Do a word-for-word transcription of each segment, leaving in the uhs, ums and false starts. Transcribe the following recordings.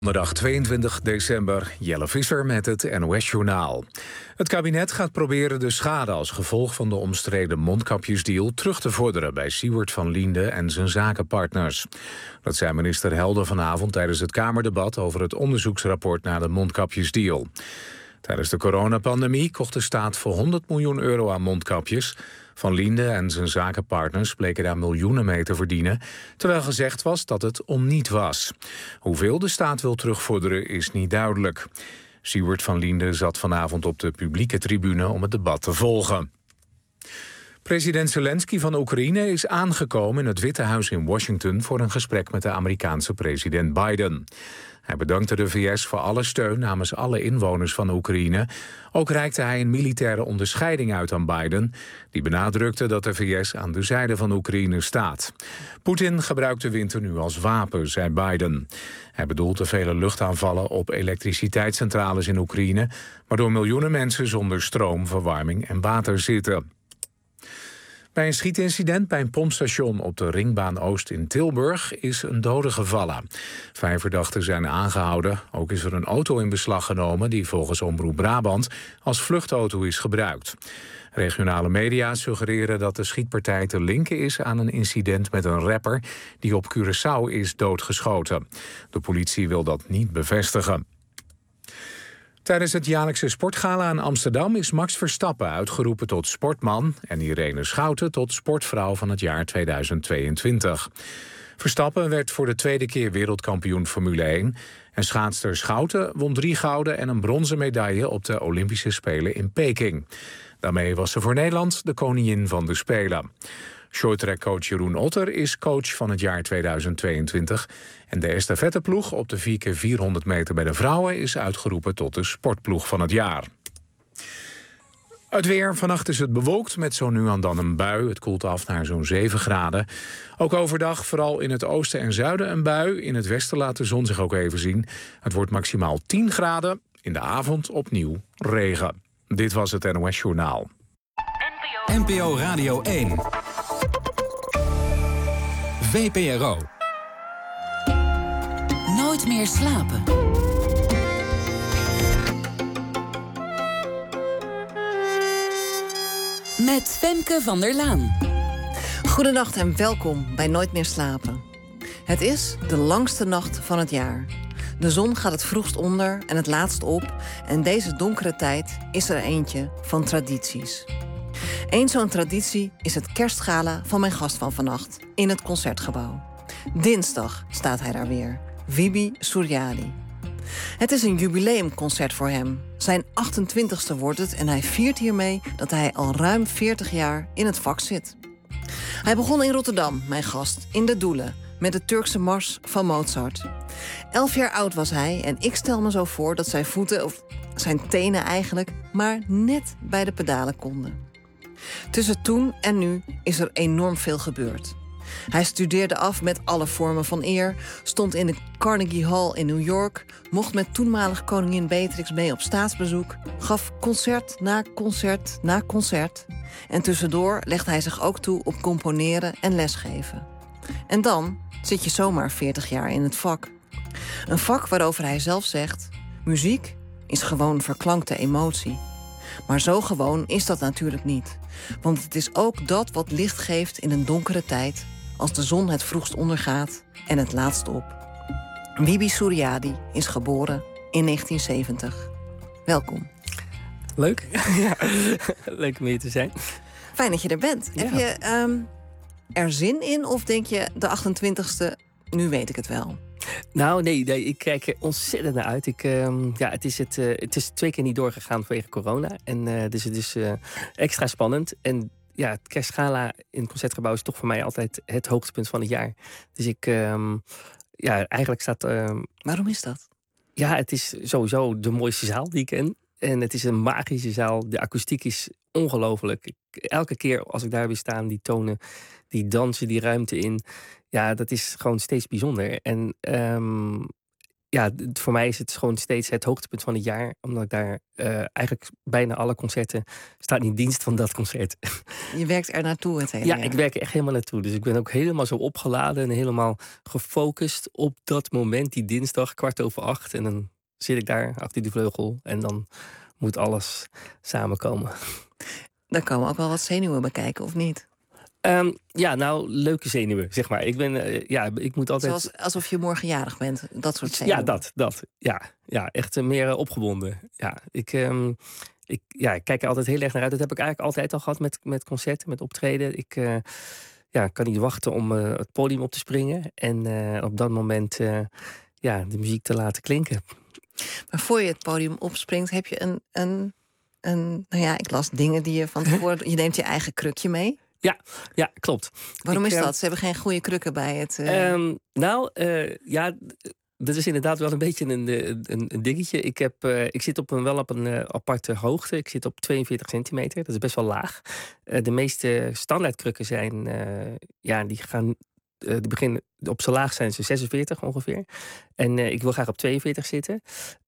Donderdag tweeëntwintig december, Jelle Visser met het N O S-journaal. Het kabinet gaat proberen de schade als gevolg van de omstreden mondkapjesdeal terug te vorderen bij Siewert van Liende en zijn zakenpartners. Dat zei minister Helder vanavond tijdens het Kamerdebat over het onderzoeksrapport naar de mondkapjesdeal. Tijdens de coronapandemie kocht de staat voor honderd miljoen euro aan mondkapjes. Van Liende en zijn zakenpartners bleken daar miljoenen mee te verdienen, terwijl gezegd was dat het om niet was. Hoeveel de staat wil terugvorderen is niet duidelijk. Siewert van Liende zat vanavond op de publieke tribune om het debat te volgen. President Zelensky van Oekraïne is aangekomen in het Witte Huis in Washington voor een gesprek met de Amerikaanse president Biden. Hij bedankte de V S voor alle steun namens alle inwoners van Oekraïne. Ook reikte hij een militaire onderscheiding uit aan Biden, die benadrukte dat de V S aan de zijde van Oekraïne staat. Poetin gebruikt de winter nu als wapen, zei Biden. Hij bedoelt de vele luchtaanvallen op elektriciteitscentrales in Oekraïne, waardoor miljoenen mensen zonder stroom, verwarming en water zitten. Bij een schietincident bij een pompstation op de Ringbaan Oost in Tilburg is een dode gevallen. Vijf verdachten zijn aangehouden. Ook is er een auto in beslag genomen die volgens Omroep Brabant als vluchtauto is gebruikt. Regionale media suggereren dat de schietpartij te linken is aan een incident met een rapper die op Curaçao is doodgeschoten. De politie wil dat niet bevestigen. Tijdens het jaarlijkse sportgala in Amsterdam is Max Verstappen uitgeroepen tot sportman en Irene Schouten tot sportvrouw van het jaar tweeduizend tweeëntwintig. Verstappen werd voor de tweede keer wereldkampioen Formule één en schaatster Schouten won drie gouden en een bronzen medaille op de Olympische Spelen in Peking. Daarmee was ze voor Nederland de koningin van de Spelen. Shorttrackcoach Jeroen Otter is coach van het jaar tweeduizend tweeëntwintig... en de estafetteploeg op de vier keer vierhonderd meter bij de vrouwen is uitgeroepen tot de sportploeg van het jaar. Het weer. Vannacht is het bewolkt met zo nu en dan een bui. Het koelt af naar zo'n zeven graden. Ook overdag vooral in het oosten en zuiden een bui. In het westen laat de zon zich ook even zien. Het wordt maximaal tien graden. In de avond opnieuw regen. Dit was het N O S-journaal. N P O Radio één. V P R O. Nooit meer slapen. Met Femke van der Laan. Goedenacht en welkom bij Nooit meer slapen. Het is de langste nacht van het jaar. De zon gaat het vroegst onder en het laatst op. En deze donkere tijd is er eentje van tradities. Eén zo'n traditie is het kerstgala van mijn gast van vannacht in het Concertgebouw. Dinsdag staat hij daar weer, Wibi Suryadi. Het is een jubileumconcert voor hem. Zijn achtentwintigste wordt het en hij viert hiermee dat hij al ruim veertig jaar in het vak zit. Hij begon in Rotterdam, mijn gast, in de Doelen, met de Turkse mars van Mozart. Elf jaar oud was hij en ik stel me zo voor dat zijn voeten, of zijn tenen eigenlijk, maar net bij de pedalen konden. Tussen toen en nu is er enorm veel gebeurd. Hij studeerde af met alle vormen van eer, stond in de Carnegie Hall in New York, mocht met toenmalig koningin Beatrix mee op staatsbezoek, gaf concert na concert na concert. En tussendoor legde hij zich ook toe op componeren en lesgeven. En dan zit je zomaar veertig jaar in het vak. Een vak waarover hij zelf zegt: muziek is gewoon verklankte emotie. Maar zo gewoon is dat natuurlijk niet. Want het is ook dat wat licht geeft in een donkere tijd, als de zon het vroegst ondergaat en het laatst op. Wibi Suryadi is geboren in negentien zeventig. Welkom. Leuk. Ja, leuk om hier te zijn. Fijn dat je er bent. Ja. Heb je um, er zin in of denk je de achtentwintigste, nu weet ik het wel? Nou, nee, nee, ik kijk er ontzettend naar uit. Ik, uh, ja, het, is het, uh, het is twee keer niet doorgegaan vanwege corona. En uh, dus het is uh, extra spannend. En ja, het kerstgala in het Concertgebouw is toch voor mij altijd het hoogtepunt van het jaar. Dus ik, um, ja, eigenlijk staat... Um, Waarom is dat? Ja, het is sowieso de mooiste zaal die ik ken. En het is een magische zaal. De akoestiek is ongelooflijk. Elke keer als ik daar weer sta, die tonen, die dansen, die ruimte in. Ja, dat is gewoon steeds bijzonder. En um, ja, d- voor mij is het gewoon steeds het hoogtepunt van het jaar. Omdat ik daar uh, eigenlijk bijna alle concerten staat in dienst van dat concert. Je werkt er naartoe het hele Ja, jaar. ik werk er echt helemaal naartoe. Dus ik ben ook helemaal zo opgeladen en helemaal gefocust op dat moment, die dinsdag, kwart over acht. En dan zit ik daar achter die vleugel en dan moet alles samenkomen. Daar komen ook wel wat zenuwen bij kijken, of niet? Um, ja, nou, leuke zenuwen, zeg maar. Ik ben, uh, ja, ik moet altijd... Zoals alsof je morgen jarig bent, dat soort zenuwen. Ja, dat, dat. Ja, ja echt uh, meer uh, opgebonden. Ja, ik, um, ik, ja, ik kijk er altijd heel erg naar uit. Dat heb ik eigenlijk altijd al gehad met, met concerten, met optreden. Ik uh, ja, kan niet wachten om uh, het podium op te springen. En uh, op dat moment uh, ja, de muziek te laten klinken. Maar voor je het podium opspringt, heb je een... een, een nou ja, ik las dingen die je van tevoren... Je neemt je eigen krukje mee. Ja, ja, klopt. Waarom ik, is uh, dat? Ze hebben geen goede krukken bij het... Uh... Um, nou, uh, ja... Dat is inderdaad wel een beetje een, een, een dingetje. Ik, heb, uh, ik zit op een, wel op een uh, aparte hoogte. Ik zit op tweeënveertig centimeter. Dat is best wel laag. Uh, de meeste standaardkrukken zijn... Uh, ja, die gaan... Uh, die beginnen, op zo laag zijn ze zesenveertig ongeveer. En uh, ik wil graag op tweeënveertig zitten.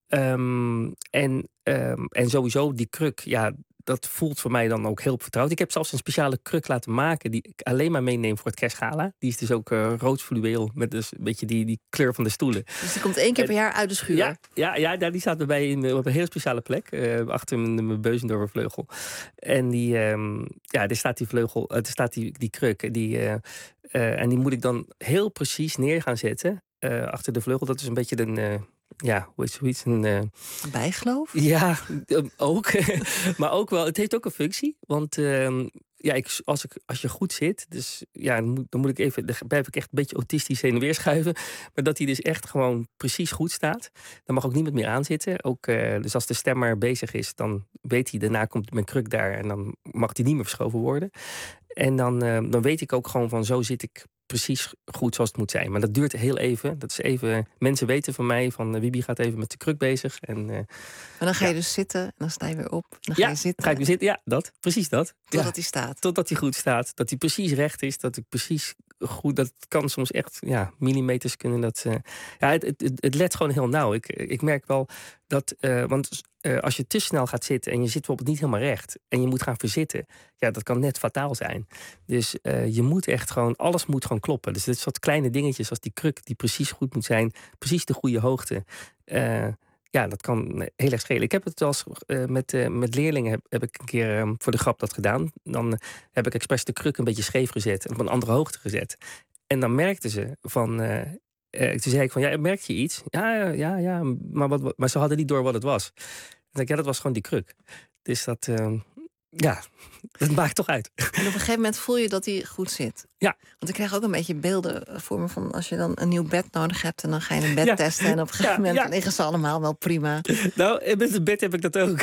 Um, en, um, en sowieso die kruk... Ja, dat voelt voor mij dan ook heel vertrouwd. Ik heb zelfs een speciale kruk laten maken die ik alleen maar meeneem voor het kerstgala. Die is dus ook uh, rood fluweel met dus een beetje die, die kleur van de stoelen. Dus die komt één keer per jaar uit de schuur? Ja, ja, ja die staat bij mij in, op een heel speciale plek. Uh, achter mijn, mijn Beuzendorfer vleugel. En die, um, ja, er staat die vleugel, er staat die, die kruk. Die, uh, uh, en die moet ik dan heel precies neer gaan zetten. Uh, achter de vleugel. Dat is een beetje een... Uh, Ja, hoe is zoiets? Een uh... bijgeloof? Ja, ook. Maar ook wel, het heeft ook een functie. Want uh, ja, ik, als, ik, als je goed zit, dus ja, dan moet, dan moet ik even, dan blijf ik echt een beetje autistisch heen en weer schuiven. Maar dat hij dus echt gewoon precies goed staat. Dan mag ook niemand meer aanzitten. Ook, uh, dus als de stemmer bezig is, dan weet hij, daarna komt mijn kruk daar en dan mag die niet meer verschoven worden. En dan, uh, dan weet ik ook gewoon van, zo zit ik precies goed zoals het moet zijn. Maar dat duurt heel even. Dat is even. Mensen weten van mij van uh, Wiebe gaat even met de kruk bezig. En, uh, maar dan ga je ja. dus zitten en dan sta je weer op. Dan ja, ga je zitten. Ga ik weer zitten. Ja, dat. Precies dat. Totdat ja. hij staat. Totdat hij goed staat. Dat hij precies recht is. Dat ik precies goed. Dat kan soms echt. Ja, millimeters kunnen dat. Uh, ja, het, het, het let gewoon heel nauw. Ik, ik merk wel dat. Uh, want uh, als je te snel gaat zitten en je zit bijvoorbeeld niet helemaal recht en je moet gaan verzitten. Ja, dat kan net fataal zijn. Dus uh, je moet echt gewoon. Alles moet gewoon kloppen. Dus dit soort kleine dingetjes als die kruk die precies goed moet zijn. Precies de goede hoogte. Uh, Ja, dat kan heel erg schelen. Ik heb het als uh, met, uh, met leerlingen heb, heb ik een keer um, voor de grap dat gedaan. Dan uh, heb ik expres de kruk een beetje scheef gezet en op een andere hoogte gezet. En dan merkten ze van. Uh, uh, toen zei ik van, ja, merk je iets? Ja, ja, ja, ja maar, wat, maar ze hadden niet door wat het was. Dan zei ik, ja, dat was gewoon die kruk. Dus dat, uh, ja, dat maakt toch uit. En op een gegeven moment voel je dat hij goed zit. Ja. Want ik krijg ook een beetje beelden voor me van als je dan een nieuw bed nodig hebt en dan ga je een bed ja. testen en op een gegeven ja, moment ja. liggen ze allemaal wel prima. Nou, met het bed heb ik dat ook.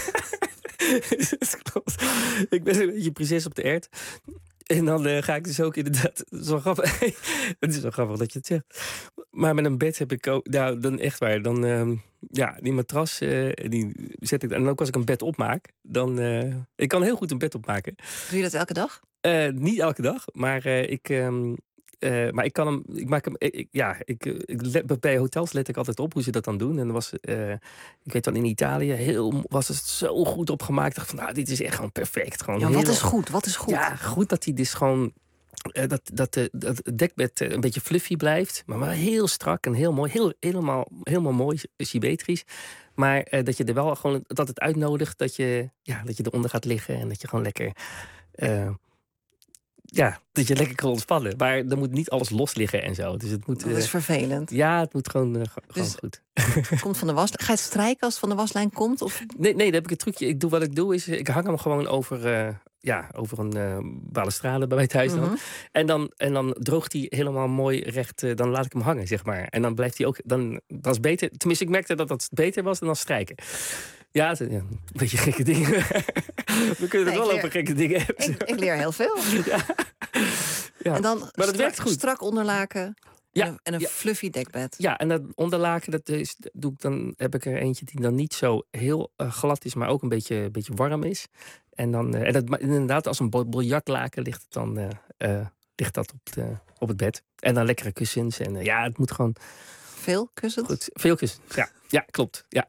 Ik ben een beetje prinses op de ert. En dan uh, ga ik dus ook inderdaad. Zo grappig. Het is zo grappig dat je het zegt. Maar met een bed heb ik ook. Nou, dan echt waar. Dan, uh, ja, die matras. Uh, die zet ik. En ook als ik een bed opmaak. Dan. Uh, ik kan heel goed een bed opmaken. Doe je dat elke dag? Uh, niet elke dag. Maar uh, ik. Um, Uh, maar ik kan hem, ik maak hem, ik, ja, ik, ik let, bij hotels let ik altijd op hoe ze dat dan doen. En dan was, uh, ik weet dan in Italië, heel, was het zo goed opgemaakt. Ik dacht van, nou, dit is echt gewoon perfect. Gewoon ja, heel, wat is goed? Wat is goed? Ja, goed dat hij dus gewoon, uh, dat, dat, uh, dat het dekbed uh, een beetje fluffy blijft. Maar wel heel strak en heel mooi, heel, helemaal, helemaal mooi, symmetrisch. Maar uh, dat je er wel gewoon, dat het uitnodigt dat je, ja, dat je eronder gaat liggen. En dat je gewoon lekker... Uh, Ja, dat je lekker kan ontspannen. Maar dan moet niet alles los liggen en zo. Dus het moet, dat is uh, vervelend. Ja, het moet gewoon, uh, gewoon dus goed. Komt van de was, ga je het strijken als het van de waslijn komt? Of? Nee, nee, dan heb ik een trucje. Ik doe, wat ik doe is, ik hang hem gewoon over, uh, ja, over een uh, balustrade bij mij thuis. Mm-hmm. dan. En, dan, en dan droogt hij helemaal mooi recht. Uh, dan laat ik hem hangen, zeg maar. En dan blijft hij ook... Dan, dat is beter. Tenminste, ik merkte dat dat beter was dan als strijken. Ja, het, ja, een beetje gekke dingen. We kunnen nee, het wel leer, over gekke dingen hebben. Ik, ik leer heel veel. Ja. Ja. En dan maar strak, dat werkt goed. Strak onderlaken ja. en een, en een ja. fluffy dekbed. Ja, en dat onderlaken, dat is, doe ik dan, heb ik er eentje die dan niet zo heel uh, glad is, maar ook een beetje, een beetje warm is. En dan, uh, en dat, inderdaad, als een biljartlaken ligt het dan uh, uh, ligt dat op, de, op het bed. En dan lekkere kussens. En uh, ja, het moet gewoon... Veel kussens? Goed, veel kussens. Ja, ja klopt. Ja.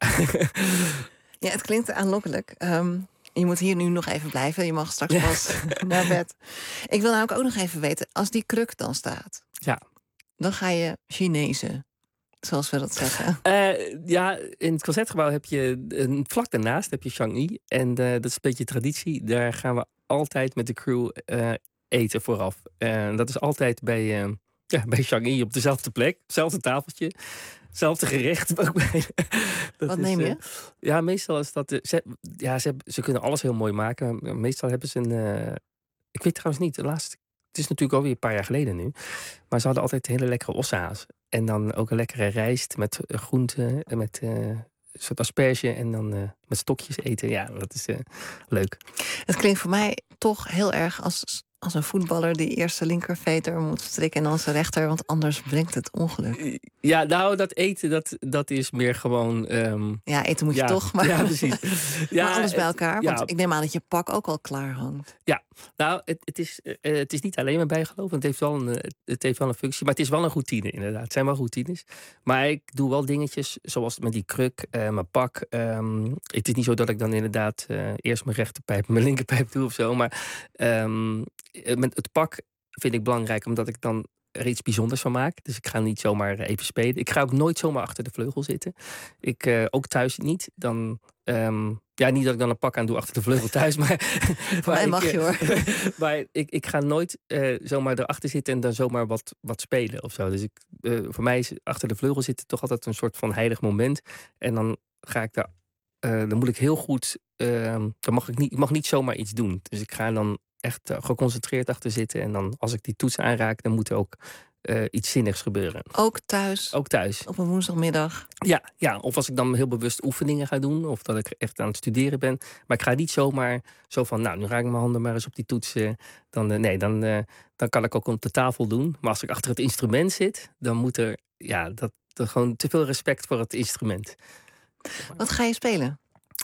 Ja, het klinkt aanlokkelijk. Um, je moet hier nu nog even blijven. Je mag straks pas naar bed. Ik wil namelijk ook nog even weten, als die kruk dan staat... Ja. Dan ga je Chinezen, zoals we dat zeggen. Uh, ja, in het Concertgebouw heb je een vlak daarnaast heb je Shang-Yi. En uh, dat is een beetje traditie. Daar gaan we altijd met de crew uh, eten vooraf. Uh, dat is altijd bij, uh, ja, bij Shang-Yi op dezelfde plek. Hetzelfde tafeltje. Hetzelfde gerecht. Ook bij. Dat Wat is, neem je? Uh, ja, meestal is dat... Uh, ze, ja, ze, ze kunnen alles heel mooi maken. Maar meestal hebben ze een... Uh, ik weet trouwens niet, de laatste... Het is natuurlijk alweer een paar jaar geleden nu. Maar ze hadden altijd hele lekkere ossehaas. En dan ook een lekkere rijst met groenten en met uh, een soort asperge. En dan uh, met stokjes eten. Ja, dat is uh, leuk. Het klinkt voor mij toch heel erg als, als een voetballer die eerst zijn linkerveter moet strikken en dan zijn rechter. Want anders brengt het ongeluk. Ja, nou, dat eten, dat, dat is meer gewoon... Um, ja, eten moet je ja, toch. Maar, ja, precies. Ja, maar alles bij elkaar. Want ja. ik neem aan dat je pak ook al klaar hangt. Ja, nou, het, het, is, uh, het is niet alleen maar bijgeloof. Het heeft, wel een, het heeft wel een functie. Maar het is wel een routine, inderdaad. Het zijn wel routines. Maar ik doe wel dingetjes, zoals met die kruk, uh, mijn pak. Um, het is niet zo dat ik dan inderdaad uh, eerst mijn rechterpijp en mijn linkerpijp doe of zo. Maar um, met het pak vind ik belangrijk, omdat ik dan er iets bijzonders van maak. Dus ik ga niet zomaar even spelen. Ik ga ook nooit zomaar achter de vleugel zitten. Ik uh, ook thuis niet. Dan, um, ja, niet dat ik dan een pak aan doe achter de vleugel thuis, maar... Voor mij mag je, hoor. Maar ik, ik ga nooit uh, zomaar erachter zitten en dan zomaar wat, wat spelen of zo. Dus ik, uh, voor mij is achter de vleugel zitten toch altijd een soort van heilig moment. En dan ga ik daar... Uh, dan moet ik heel goed... Uh, dan mag ik, niet, ik mag niet zomaar iets doen. Dus ik ga dan echt uh, geconcentreerd achter zitten. En dan als ik die toets aanraak, dan moet er ook uh, iets zinnigs gebeuren. Ook thuis? Ook thuis. Op een woensdagmiddag? Ja, ja, of als ik dan heel bewust oefeningen ga doen. Of dat ik echt aan het studeren ben. Maar ik ga niet zomaar zo van, nou, nu raak ik mijn handen maar eens op die toets. Uh, dan, uh, nee, dan, uh, dan kan ik ook op de tafel doen. Maar als ik achter het instrument zit, dan moet er, ja, dat, dat gewoon te veel respect voor het instrument. Wat ga je spelen?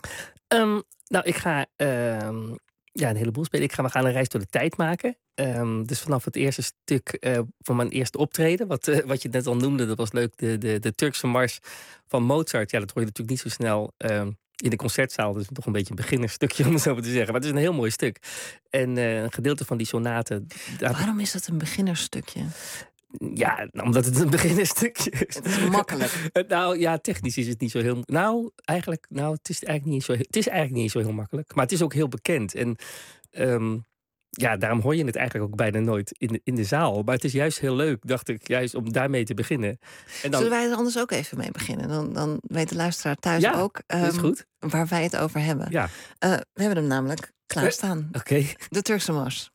Um, nou, ik ga um, ja, een heleboel spelen. Ik ga, we gaan een reis door de tijd maken. Um, dus vanaf het eerste stuk uh, van mijn eerste optreden, wat, uh, wat je net al noemde, dat was leuk, de, de, de Turkse mars van Mozart. Ja, dat hoor je natuurlijk niet zo snel um, in de concertzaal. Dus toch een beetje een beginnerstukje, om het zo maar te zeggen. Maar het is een heel mooi stuk. En uh, een gedeelte van die sonaten... Waarom is dat een beginnerstukje? Ja, omdat het een beginnerstukje is. Het is makkelijk. Nou ja, technisch is het niet zo heel... Nou, eigenlijk, nou, het is eigenlijk niet zo heel, het is eigenlijk niet zo heel makkelijk. Maar het is ook heel bekend. En um, ja, daarom hoor je het eigenlijk ook bijna nooit in de, in de zaal. Maar het is juist heel leuk, dacht ik, juist om daarmee te beginnen. En dan... Zullen wij er anders ook even mee beginnen? Dan, dan weet de luisteraar thuis ja, ook um, dat is goed. Waar wij het over hebben. Ja. Uh, we hebben hem namelijk klaarstaan. Uh, Oké. Okay. De Turkse mars.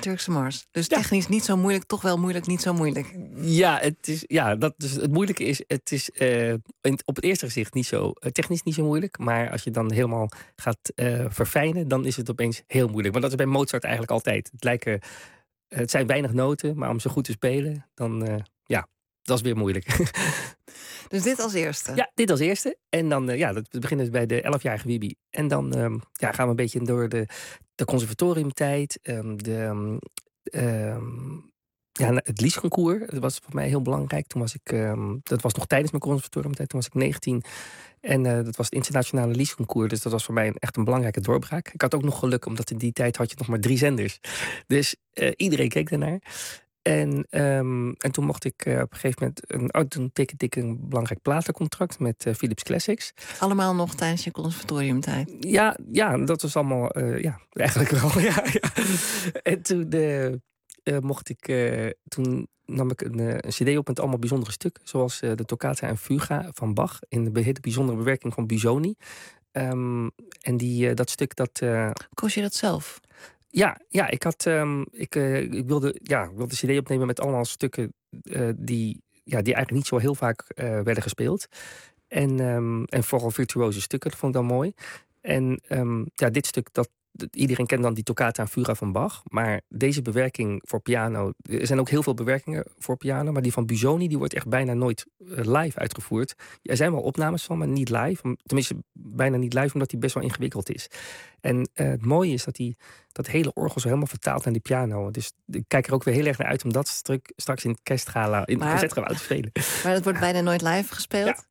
Turkse Mars. Dus Ja. technisch niet zo moeilijk, toch wel moeilijk, niet zo moeilijk. Ja, het, is, ja dat, dus het moeilijke is, het is uh, in, op het eerste gezicht niet zo, uh, technisch niet zo moeilijk. Maar als je dan helemaal gaat uh, verfijnen, dan is het opeens heel moeilijk. Maar dat is bij Mozart eigenlijk altijd. Het, lijken, uh, het zijn weinig noten, maar om ze goed te spelen, dan uh, ja, dat is weer moeilijk. Dus dit als eerste? Ja, dit als eerste. En dan, uh, ja, dat we beginnen bij de elfjarige Wibi. En dan um, ja, gaan we een beetje door de, de conservatoriumtijd, um, de... Um, um, Ja, het Liesconcours, dat was voor mij heel belangrijk. Toen was ik, um, dat was nog tijdens mijn conservatoriumtijd, toen was ik negentien. En uh, dat was het internationale Liesconcours, dus dat was voor mij een, echt een belangrijke doorbraak. Ik had ook nog geluk, omdat in die tijd had je nog maar drie zenders. Dus uh, iedereen keek daarnaar. En, um, en toen mocht ik uh, op een gegeven moment, een, oh, toen tekende ik een belangrijk platencontract met uh, Philips Classics. Allemaal nog tijdens je conservatoriumtijd? Ja, ja, dat was allemaal, uh, ja, eigenlijk wel, ja. ja. En toen... Uh, Uh, mocht ik, uh, toen nam ik een, uh, een cd op met allemaal bijzondere stukken. Zoals uh, de Toccata en Fuga van Bach. In de hele bijzondere bewerking van Busoni. Um, en die, uh, dat stuk dat... Uh, Koos je dat zelf? Ja, ja ik, had, um, ik, uh, ik, wilde, ja, ik wilde de cd opnemen met allemaal stukken uh, die, ja, die eigenlijk niet zo heel vaak uh, werden gespeeld. En, um, en vooral virtuoze stukken, dat vond ik dan mooi. En um, ja, dit stuk, dat iedereen kent dan die Toccata en Fuga van Bach. Maar deze bewerking voor piano... Er zijn ook heel veel bewerkingen voor piano. Maar die van Busoni die wordt echt bijna nooit live uitgevoerd. Er zijn wel opnames van, maar niet live. Tenminste, bijna niet live, omdat die best wel ingewikkeld is. En uh, het mooie is dat die, dat hele orgel zo helemaal vertaalt naar die piano. Dus ik kijk er ook weer heel erg naar uit om dat stuk straks in het kerstgala, in het concertgala te spelen. Maar dat wordt bijna nooit live gespeeld? Ja.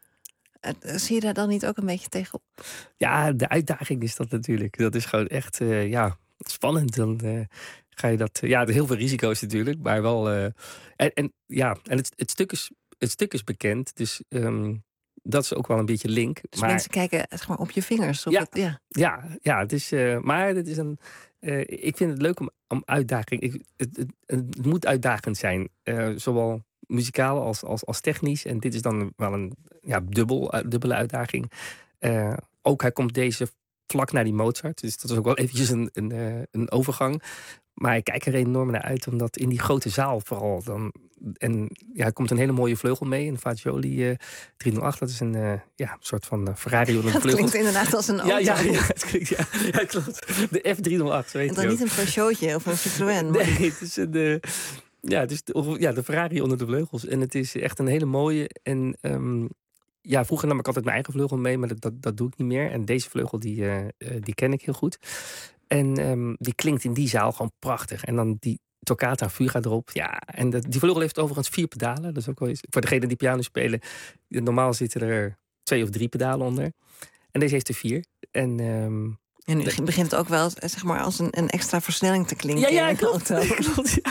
Zie je daar dan niet ook een beetje tegenop? Ja, de uitdaging is dat natuurlijk. Dat is gewoon echt uh, ja, spannend. Dan uh, ga je dat... Uh, ja, heel veel risico's natuurlijk, maar wel... Uh, en, en ja, en het, het, stuk is, het stuk is bekend, dus um, dat is ook wel een beetje link. Dus maar, mensen kijken zeg maar, op je vingers? Op ja, het, ja. ja, ja, het is... Uh, maar het is een... Uh, ik vind het leuk om, om uitdaging... Ik, het, het, het moet uitdagend zijn. Uh, zowel muzikaal als, als, als technisch. En dit is dan wel een ja, dubbel, uh, dubbele uitdaging. Uh, ook hij komt deze vlak naar die Mozart. Dus dat is ook wel eventjes een, een, uh, een overgang. Maar ik kijk er enorm naar uit, omdat in die grote zaal vooral... dan en ja, er komt een hele mooie vleugel mee, een Fagioli uh, driehonderdacht. Dat is een uh, ja, soort van uh, Ferrari onder de vleugels. Dat klinkt inderdaad als een auto. Ja, ja, ja, het klinkt, ja, ja klopt. De F driehonderdacht, zo heet en dan die niet een Peugeotje of een Citroën. Maar... Nee, het is een... Uh, ja, het is de, ja, de Ferrari onder de vleugels. En het is echt een hele mooie. En um, ja, vroeger nam ik altijd mijn eigen vleugel mee, maar dat, dat, dat doe ik niet meer. En deze vleugel, die, uh, die ken ik heel goed. En um, die klinkt in die zaal gewoon prachtig. En dan die Toccata Fuga erop. Ja, en de, die vleugel heeft overigens vier pedalen. Dat is ook wel eens, voor degenen die piano spelen, normaal zitten er twee of drie pedalen onder. En deze heeft er vier. En... Um, En nu begint het ook wel zeg maar, als een, een extra versnelling te klinken. Ja, ja, in klopt. klopt ja.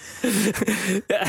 ja.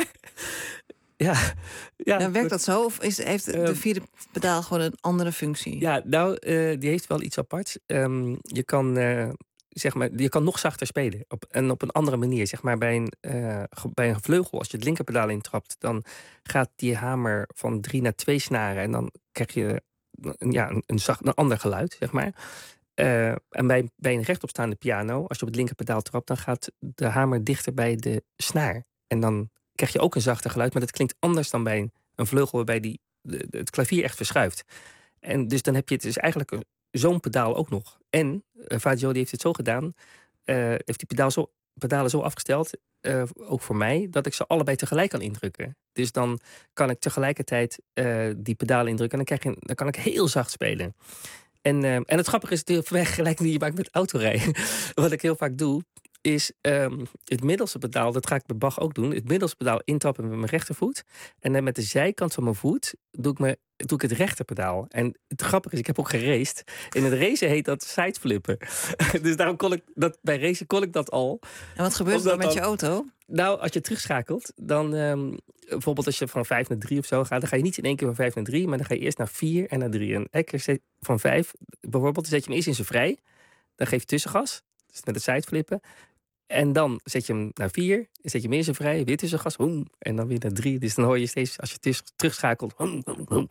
Ja. Ja, ja, werkt dat zo? Of is, heeft de uh, vierde pedaal gewoon een andere functie? Ja, nou, uh, die heeft wel iets aparts. Um, je kan... Uh, Zeg maar, je kan nog zachter spelen. Op, en op een andere manier. Zeg maar, bij, een, uh, bij een vleugel, als je het linkerpedaal intrapt, dan gaat die hamer van drie naar twee snaren. En dan krijg je ja, een, een, zacht, een ander geluid, zeg maar. Uh, en bij, bij een rechtopstaande piano, als je op het linkerpedaal trapt, dan gaat de hamer dichter bij de snaar. En dan krijg je ook een zachter geluid, maar dat klinkt anders dan bij een, een vleugel waarbij die, de, de, het klavier echt verschuift. En dus dan heb je het dus eigenlijk een, zo'n pedaal ook nog. En uh, Fagioli heeft het zo gedaan, uh, heeft die pedaal zo, pedalen zo afgesteld, uh, ook voor mij, dat ik ze allebei tegelijk kan indrukken. Dus dan kan ik tegelijkertijd uh, die pedalen indrukken en dan, krijg je, dan kan ik heel zacht spelen. En, uh, en het grappige is de vergelijking die je maakt met autorijden. Wat ik heel vaak doe, is um, het middelste pedaal, dat ga ik bij Bach ook doen, het middelste pedaal intrappen met mijn rechtervoet. En dan met de zijkant van mijn voet doe ik, me, doe ik het rechterpedaal. En het grappige is, ik heb ook geraced. In het racen heet dat sideflippen. Dus daarom kon ik dat, bij racen kon ik dat al. En wat gebeurt er dan met dan, je auto? Nou, als je terugschakelt, dan um, bijvoorbeeld als je van vijf naar drie of zo gaat, dan ga je niet in één keer van vijf naar drie, maar dan ga je eerst naar vier en naar drie. En elke keer van vijf, bijvoorbeeld, dan zet je hem eerst in zijn vrij. Dan geef je tussengas, dus met het sideflippen. En dan zet je hem naar vier, zet je hem eerst vrij, wit is een gas, hoem, en dan weer naar drie. Dus dan hoor je steeds, als je het is, terugschakelt, hoem, hoem, hoem.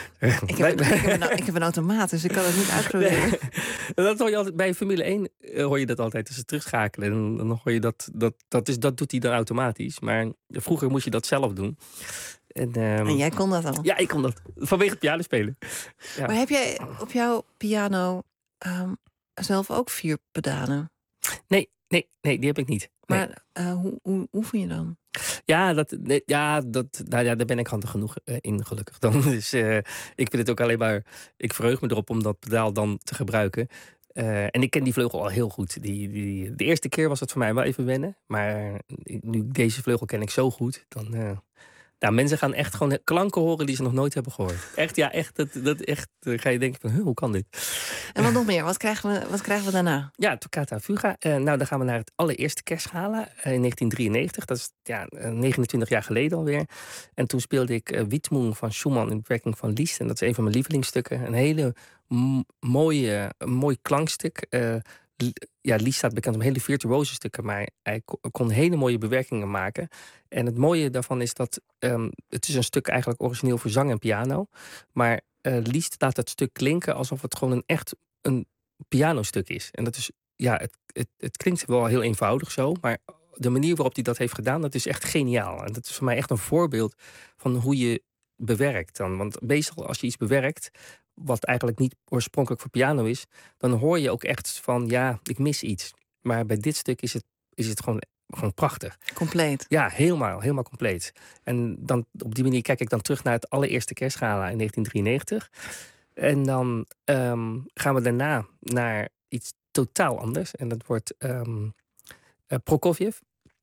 Ik heb, een, ik, heb een, ik heb een automaat, dus ik kan het niet uitproberen. Nee. Dat hoor je altijd, bij Formule één hoor je dat altijd, als ze terugschakelen. En dan hoor je dat, dat, dat, is, dat doet hij dan automatisch. Maar vroeger moest je dat zelf doen. En, um, en jij kon dat al? Ja, ik kon dat. Vanwege het piano spelen. Ja. Maar heb jij op jouw piano um, zelf ook vier pedalen? Nee, nee, nee, die heb ik niet. Nee. Maar uh, hoe, hoe oefen je dan? Ja, dat, nee, ja, dat, nou ja, daar ben ik handig genoeg uh, in, gelukkig dan. Dus uh, ik vind het ook alleen maar... Ik verheug me erop om dat pedaal dan te gebruiken. Uh, en ik ken die vleugel al heel goed. Die, die, de eerste keer was het voor mij wel even wennen. Maar nu deze vleugel ken ik zo goed, dan... Uh, Nou, mensen gaan echt gewoon klanken horen die ze nog nooit hebben gehoord. Echt, ja, echt. Dat, dat echt uh, ga je denken van, huh, hoe kan dit? En wat nog meer? Wat krijgen we, wat krijgen we daarna? Ja, Toccata Fuga. Uh, nou, dan gaan we naar het allereerste kerstgala uh, in negentien drieënnegentig. Dat is ja, negenentwintig jaar geleden alweer. En toen speelde ik uh, Widmung van Schumann in bewerking van Liszt. En dat is een van mijn lievelingsstukken. Een hele m- mooie, een mooi klankstuk. Uh, Ja, Liszt staat bekend om hele virtuoze stukken, maar hij kon hele mooie bewerkingen maken. En het mooie daarvan is dat um, het is een stuk eigenlijk origineel voor zang en piano. Maar uh, Liszt laat het stuk klinken alsof het gewoon een echt een pianostuk is. En dat is, ja, het, het, het klinkt wel heel eenvoudig zo, maar de manier waarop hij dat heeft gedaan, dat is echt geniaal. En dat is voor mij echt een voorbeeld van hoe je bewerkt dan. Want meestal als je iets bewerkt wat eigenlijk niet oorspronkelijk voor piano is, dan hoor je ook echt van, ja, ik mis iets. Maar bij dit stuk is het, is het gewoon, gewoon prachtig. Compleet. Ja, helemaal, helemaal compleet. En dan, op die manier kijk ik dan terug naar het allereerste kerstgala in negentien drieënnegentig. En dan um, gaan we daarna naar iets totaal anders. En dat wordt um, uh, Prokofjev.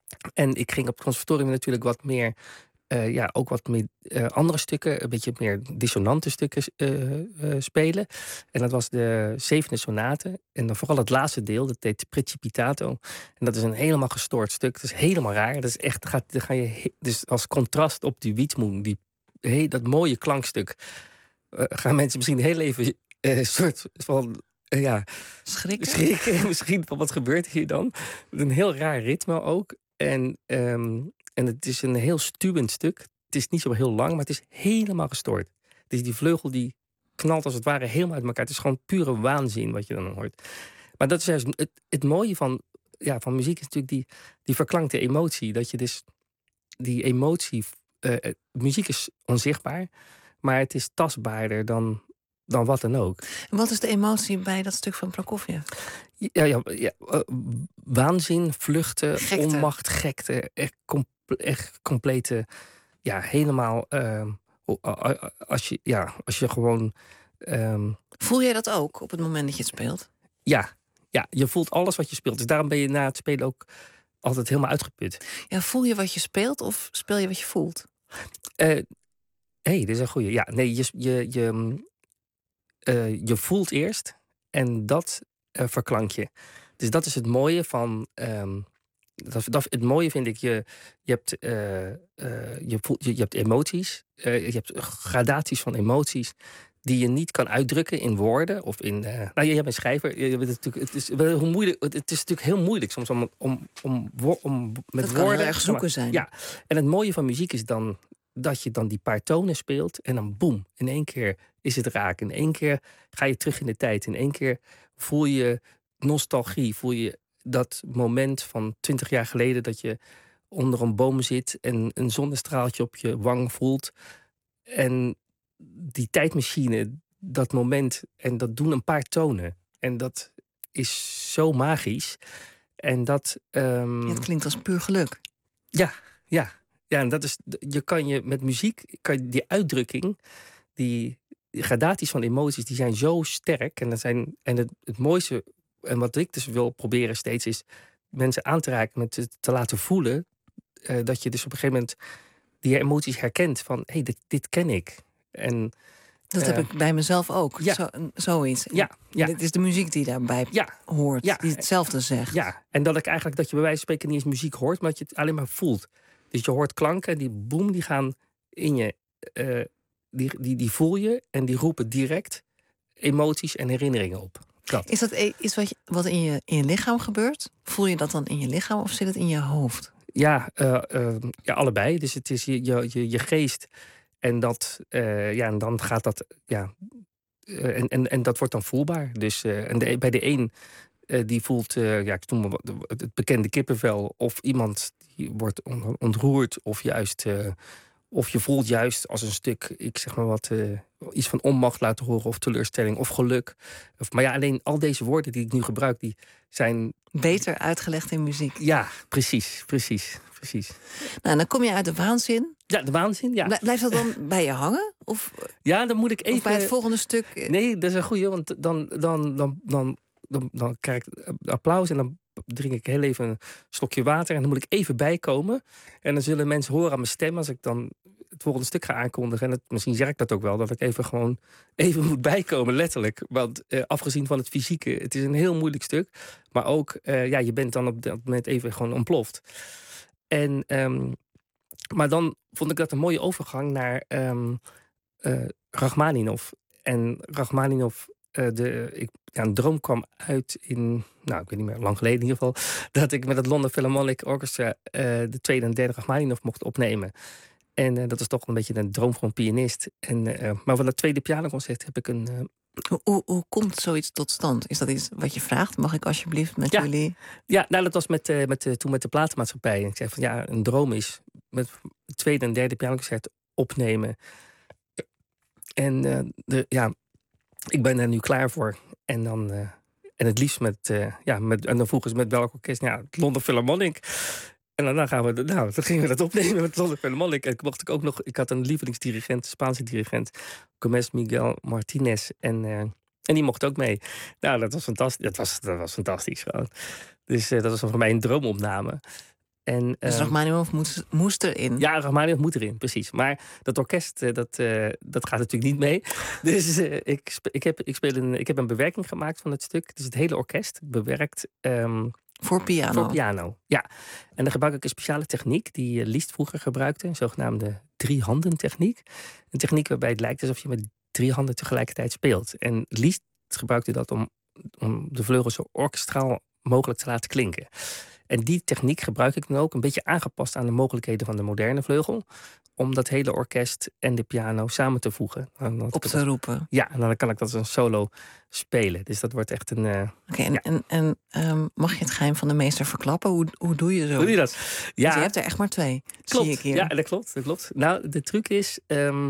En ik ging op het conservatorium natuurlijk wat meer... Uh, ja, ook wat meer uh, andere stukken, een beetje meer dissonante stukken uh, uh, spelen. En dat was de zevende sonate. En dan vooral het laatste deel, dat heet Precipitato. En dat is een helemaal gestoord stuk. Dat is helemaal raar. Dat is echt, gaat, dan ga je, dus als contrast op die Widmung, die, hey, dat mooie klankstuk, uh, gaan mensen misschien heel even een uh, soort van... Uh, ja, schrikken. schrikken. Misschien van wat gebeurt hier dan? Een heel raar ritme ook. En... Um, En het is een heel stuwend stuk. Het is niet zo heel lang, maar het is helemaal gestoord. Dus die vleugel die knalt als het ware helemaal uit elkaar. Het is gewoon pure waanzin wat je dan hoort. Maar dat is juist het, het mooie van, ja, van muziek is natuurlijk die, die verklankte emotie. Dat je dus die emotie... Uh, muziek is onzichtbaar, maar het is tastbaarder dan, dan wat dan ook. En wat is de emotie bij dat stuk van Prokofjev? Ja, ja, ja uh, waanzin, vluchten, gekte. onmacht, gekte, echt, com- echt complete, ja, helemaal. Uh, als je, ja, als je gewoon. Um, Voel jij dat ook op het moment dat je het speelt? Ja, ja, je voelt alles wat je speelt. Dus daarom ben je na het spelen ook altijd helemaal uitgeput. Ja, voel je wat je speelt of speel je wat je voelt? Hé, uh, hey, dit is een goeie. Ja, nee, je, je, je, uh, je voelt eerst en dat. Uh, verklank je. Dus dat is het mooie van... Um, dat, dat, het mooie vind ik, je, je, hebt, uh, uh, je, voelt, je, je hebt emoties. Uh, je hebt gradaties van emoties die je niet kan uitdrukken in woorden of in... Uh, nou, je hebt een schrijver. Je, het, is het, is wel hoe moeilijk, het is natuurlijk heel moeilijk soms om, om, om, om met dat woorden... kan heel erg zoeken zijn. Ja, en het mooie van muziek is dan dat je dan die paar tonen speelt en dan boem, in één keer is het raak. In één keer ga je terug in de tijd. In één keer voel je nostalgie. Voel je dat moment van twintig jaar geleden dat je onder een boom zit en een zonnestraaltje op je wang voelt. En die tijdmachine, dat moment, en dat doen een paar tonen. En dat is zo magisch. En dat... Um... Ja, het klinkt als puur geluk. Ja, ja. Ja, en dat is, je kan je met muziek, kan je die uitdrukking, die, die gradaties van emoties, die zijn zo sterk. En, dat zijn, en het, het mooiste, en wat ik dus wil proberen steeds, is mensen aan te raken, met te, te laten voelen, uh, dat je dus op een gegeven moment die emoties herkent van, hé, hey, dit, dit ken ik. En dat uh, heb ik bij mezelf ook, ja. Zo, zoiets. Ja, ja. Dit is de muziek die daarbij ja. hoort, ja. die hetzelfde zegt. Ja, en dat ik eigenlijk, dat je bij wijze van spreken niet eens muziek hoort, maar dat je het alleen maar voelt. Dus je hoort klanken, die boem, die gaan in je, uh, die, die, die voel je en die roepen direct emoties en herinneringen op. Dat. Is dat e- iets wat, je, wat in, je, in je lichaam gebeurt? Voel je dat dan in je lichaam of zit het in je hoofd? Ja, uh, uh, ja, allebei. Dus het is je, je, je, je geest en, dat, uh, ja, en dan gaat dat... Ja, uh, en, en, en dat wordt dan voelbaar. Dus uh, en de, bij de een uh, die voelt uh, ja, ik noem maar wat, het bekende kippenvel. Of iemand die wordt ontroerd. Of juist... Uh, Of je voelt juist als een stuk, ik zeg maar wat, uh, iets van onmacht laten horen, of teleurstelling, of geluk. Of, maar ja, alleen al deze woorden die ik nu gebruik, die zijn... Beter uitgelegd in muziek. Ja, precies, precies, precies. Nou, en dan kom je uit de waanzin. Ja, de waanzin, ja. Blij- Blijft dat dan bij je hangen? Of, Ja, dan moet ik even... of bij het volgende stuk? Nee, dat is een goeie, want dan, dan, dan, dan, dan, dan krijg ik applaus en dan drink ik heel even een slokje water en dan moet ik even bijkomen. En dan zullen mensen horen aan mijn stem als ik dan het volgende stuk ga aankondigen. En het, misschien zeg ik dat ook wel, dat ik even gewoon even moet bijkomen, letterlijk. Want uh, afgezien van het fysieke, het is een heel moeilijk stuk. Maar ook, uh, ja, je bent dan op dat moment even gewoon ontploft. En, um, maar dan vond ik dat een mooie overgang naar um, uh, Rachmaninov. En Rachmaninov, uh, de, ik, ja, een droom kwam uit in, nou, ik weet niet meer, lang geleden in ieder geval, dat ik met het London Philharmonic Orchestra uh, de tweede en derde Rachmaninov mocht opnemen. En uh, dat is toch een beetje een droom van een pianist. En, uh, maar van dat tweede pianoconcert heb ik een... Uh... Hoe, hoe, hoe komt zoiets tot stand? Is dat iets wat je vraagt? Mag ik alsjeblieft met ja. jullie? Ja, nou, dat was met, uh, met, uh, toen met de platenmaatschappij. En ik zei van ja, een droom is met het tweede en derde pianoconcert opnemen. En uh, de, ja, ik ben er nu klaar voor. En dan... Uh, en het liefst met... Uh, ja, met en dan vroegen ze met welk orkest? Nou, het London Philharmonic. En daarna gaan we, nou, dan gingen we dat opnemen met het London Philharmonic. En ik mocht ik ook nog, ik had een lievelingsdirigent, een Spaanse dirigent, Gómez Miguel Martinez. En, uh, en die mocht ook mee. Nou, dat was fantastisch. Dat was, dat was fantastisch gewoon. Dus uh, dat was voor mij een droomopname. En, dus uh, Rachmaninov moest, moest erin? Ja, Rachmaninov moet erin, precies. Maar dat orkest, uh, dat, uh, dat gaat natuurlijk niet mee. Dus uh, ik, spe, ik, heb, ik, speel een, ik heb een bewerking gemaakt van het stuk. Dus het hele orkest bewerkt... Um, Voor piano? Voor piano, ja. En dan gebruik ik een speciale techniek die Liszt vroeger gebruikte. Een zogenaamde drie-handen-techniek. Een techniek waarbij het lijkt alsof je met drie handen tegelijkertijd speelt. En Liszt gebruikte dat om, om de vleugels zo orkestraal mogelijk te laten klinken. En die techniek gebruik ik dan ook een beetje aangepast aan de mogelijkheden van de moderne vleugel. Om dat hele orkest en de piano samen te voegen. Op te roepen. Ja, en dan kan ik dat als een solo spelen. Dus dat wordt echt een... Uh, Oké, okay, en, ja. en, en um, mag je het geheim van de meester verklappen? Hoe, hoe doe je zo? Hoe doe je dat? Ja. Want je hebt er echt maar twee, klopt. zie ik hier. Ja, dat klopt, dat klopt. Nou, de truc is... Um,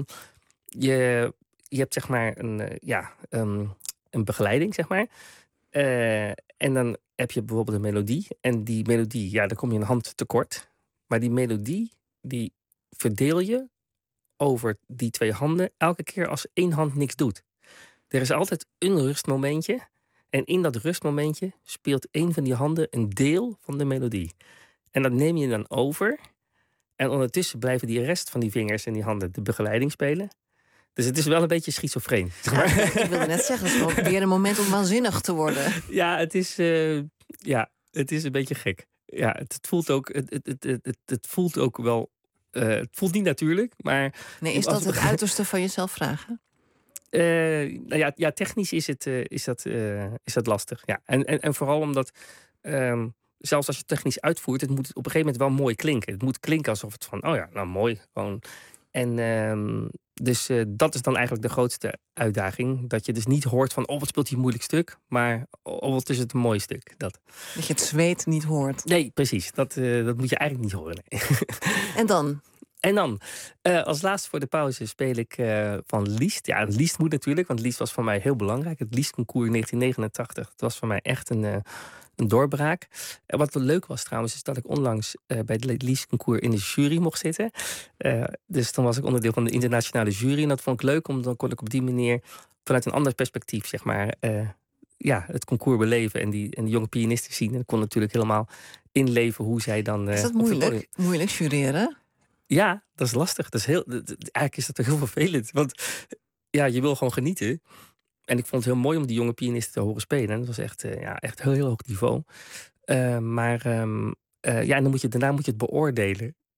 je, je hebt zeg maar een, uh, ja, um, een begeleiding, zeg maar. Uh, en dan heb je bijvoorbeeld een melodie. En die melodie, ja, daar kom je een hand tekort. Maar die melodie, die verdeel je over die twee handen elke keer als één hand niks doet. Er is altijd een rustmomentje. En in dat rustmomentje speelt één van die handen een deel van de melodie. En dat neem je dan over. En ondertussen blijven die rest van die vingers en die handen de begeleiding spelen. Dus het is wel een beetje schizofreen. Zeg maar. Ja, ik wilde net zeggen, het is gewoon weer een moment om waanzinnig te worden. Ja, het is, uh, ja, het is een beetje gek. Ja, het, het voelt ook, het, het, het, het, het voelt ook wel... Uh, het voelt niet natuurlijk, maar... Nee, is dat het uiterste van jezelf vragen? Uh, nou ja, ja, technisch is, het, uh, is, dat, uh, is dat lastig. Ja. En, en, en vooral omdat, um, zelfs als je het technisch uitvoert... het moet op een gegeven moment wel mooi klinken. Het moet klinken alsof het van, oh ja, nou mooi. Gewoon. En um, dus uh, dat is dan eigenlijk de grootste uitdaging. Dat je dus niet hoort van, oh, wat speelt hier een moeilijk stuk. Maar, oh, wat is het een mooi stuk. Dat, dat je het zweet niet hoort. Nee, precies. Dat, uh, dat moet je eigenlijk niet horen. Nee. En dan? En dan, uh, als laatste voor de pauze speel ik uh, van Liszt. Ja, Liszt moet natuurlijk, want Liszt was voor mij heel belangrijk. Het Liszt-concours negentien negenentachtig. Het was voor mij echt een, uh, een doorbraak. En wat wel leuk was trouwens, is dat ik onlangs uh, bij het Liszt-concours in de jury mocht zitten. Uh, dus dan was ik onderdeel van de internationale jury. En dat vond ik leuk, omdat dan kon ik op die manier vanuit een ander perspectief, zeg maar... Uh, ja, het concours beleven en die, en die jonge pianisten zien. En ik kon natuurlijk helemaal inleven hoe zij dan... Uh, is dat moeilijk? Moeilijk jureren? Ja, dat is lastig. Dat is heel, dat, eigenlijk is dat toch heel vervelend. Want ja, je wil gewoon genieten. En ik vond het heel mooi om die jonge pianisten te horen spelen. Dat was echt, uh, ja, echt heel, heel hoog niveau. Uh, maar um, uh, ja, en dan moet je, daarna moet je het beoordelen.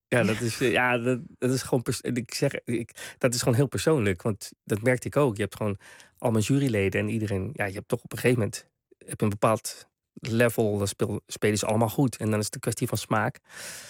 Ja, dat is, eh, ja, dat, dat is gewoon. Pers- ik zeg, ik, dat is gewoon heel persoonlijk. Want dat merkte ik ook. Je hebt gewoon al mijn juryleden en iedereen. Ja, je hebt toch op een gegeven moment heb je een bepaald level. Dan speel, spelen ze allemaal goed. En dan is het een kwestie van smaak.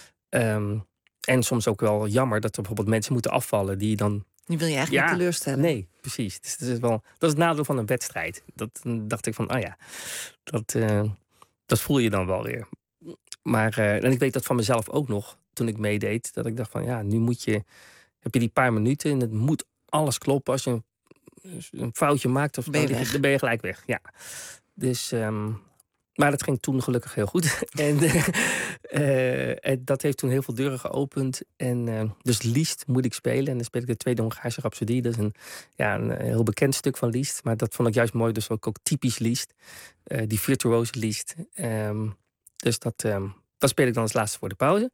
Um, en soms ook wel jammer dat er bijvoorbeeld mensen moeten afvallen die dan. Die wil je eigenlijk Ja, niet teleurstellen. Nee, precies. Dus dat is wel. Dat is het nadeel van een wedstrijd. Dat dan dacht ik van, oh ja, dat, uh, dat voel je dan wel weer. Maar uh, en ik weet dat van mezelf ook nog. Toen ik meedeed, dat ik dacht van ja, nu moet je, heb je die paar minuten en het moet alles kloppen. Als je een, een foutje maakt, of ben je dan, weg. dan ben je gelijk weg. Ja. Dus, um, maar dat ging toen gelukkig heel goed. en, uh, uh, en dat heeft toen heel veel deuren geopend. En uh, dus Liszt moet ik spelen. En dan speel ik de Tweede Hongaarse Rhapsodie. Dat is een, ja, een heel bekend stuk van Liszt. Maar dat vond ik juist mooi, dus ook, ook typisch Liszt. Uh, die virtuose Liszt. Um, dus dat, um, dat speel ik dan als laatste voor de pauze.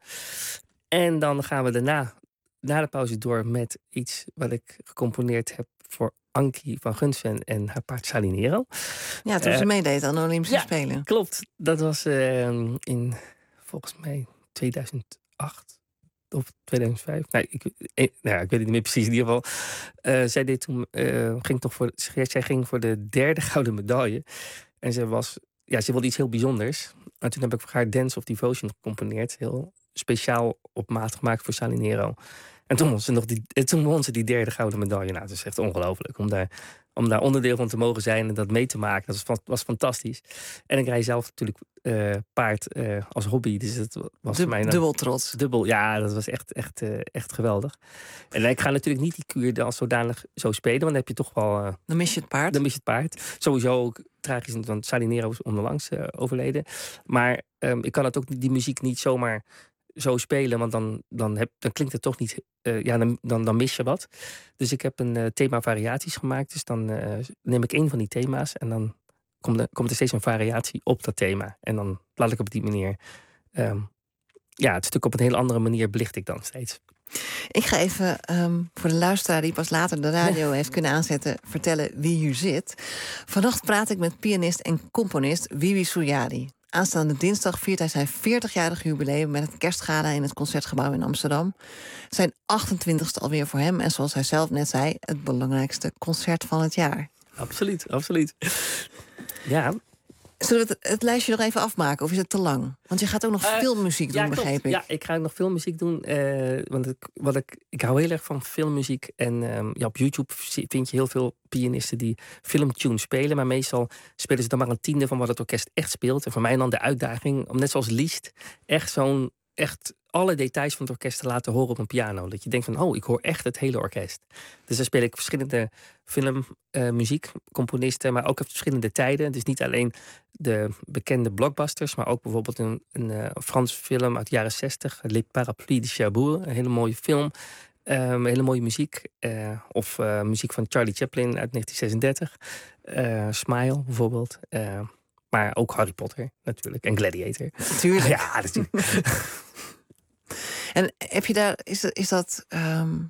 En dan gaan we daarna, na de pauze, door met iets wat ik gecomponeerd heb voor Ankie van Gunsven en haar paard Salinero. Ja, toen uh, ze meedeed aan de Olympische ja, Spelen. Klopt. Dat was uh, in, volgens mij, tweeduizend acht of tweeduizend vijf. Nee, ik, eh, nou ja, ik weet het niet meer precies. In ieder geval, uh, zij deed toen, uh, ging toch voor, zij ging voor de derde gouden medaille. En ze was, ja, ze wilde iets heel bijzonders. En toen heb ik voor haar Dance of Devotion gecomponeerd. Heel speciaal op maat gemaakt voor Salinero. En toen won ze, nog die, toen won ze die derde gouden medaille. Nou, dat is echt ongelooflijk. Om daar, om daar onderdeel van te mogen zijn en dat mee te maken. Dat was, was fantastisch. En ik rij zelf natuurlijk uh, paard uh, als hobby. Dus dat was Dub, voor mij... Dubbel trots. Dubbel, ja, dat was echt, echt, uh, echt geweldig. En ik ga natuurlijk niet die kuur als zodanig zo spelen. Want dan heb je toch wel... Uh, dan mis je het paard. Dan mis je het paard. Sowieso ook tragisch, want Salinero is onderlangs uh, overleden. Maar um, ik kan het ook die muziek niet zomaar zo spelen, want dan, dan, heb, dan klinkt het toch niet... Uh, ja, dan, dan, dan mis je wat. Dus ik heb een uh, thema variaties gemaakt. Dus dan uh, neem ik één van die thema's en dan komt er, komt er steeds een variatie op dat thema. En dan laat ik op die manier... Um, ja, het stuk op een hele andere manier belicht ik dan steeds. Ik ga even um, voor de luisteraar die pas later de radio heeft kunnen aanzetten, vertellen wie hier zit. Vannacht praat ik met pianist en componist Wiwi Suryadi. Aanstaande dinsdag viert hij zijn veertigjarig jubileum met het kerstgala in het Concertgebouw in Amsterdam. Zijn achtentwintigste alweer voor hem en zoals hij zelf net zei, het belangrijkste concert van het jaar. Absoluut, absoluut. Ja. Zullen we het, het lijstje nog even afmaken of is het te lang? Want je gaat ook nog uh, filmmuziek doen, ja, begreep ik. Ja, ik ga nog filmmuziek doen. Uh, want ik, wat ik, ik hou heel erg van filmmuziek. En um, ja, op YouTube vind je heel veel pianisten die filmtunes spelen. Maar meestal spelen ze dan maar een tiende van wat het orkest echt speelt. En voor mij dan de uitdaging om net zoals Liszt echt zo'n... echt alle details van het orkest te laten horen op een piano. Dat je denkt van, oh, ik hoor echt het hele orkest. Dus dan speel ik verschillende filmmuziek, uh, componisten, maar ook op verschillende tijden. Dus niet alleen de bekende blockbusters, maar ook bijvoorbeeld een, een uh, Frans film uit de jaren zestig, Les Parapluies de Cherbourg, een hele mooie film, um, hele mooie muziek. Uh, of uh, muziek van Charlie Chaplin uit negentien zesendertig. Uh, Smile bijvoorbeeld. Uh, maar ook Harry Potter natuurlijk en Gladiator. Natuurlijk. Ja, natuurlijk. En heb je daar, is dat, is dat um,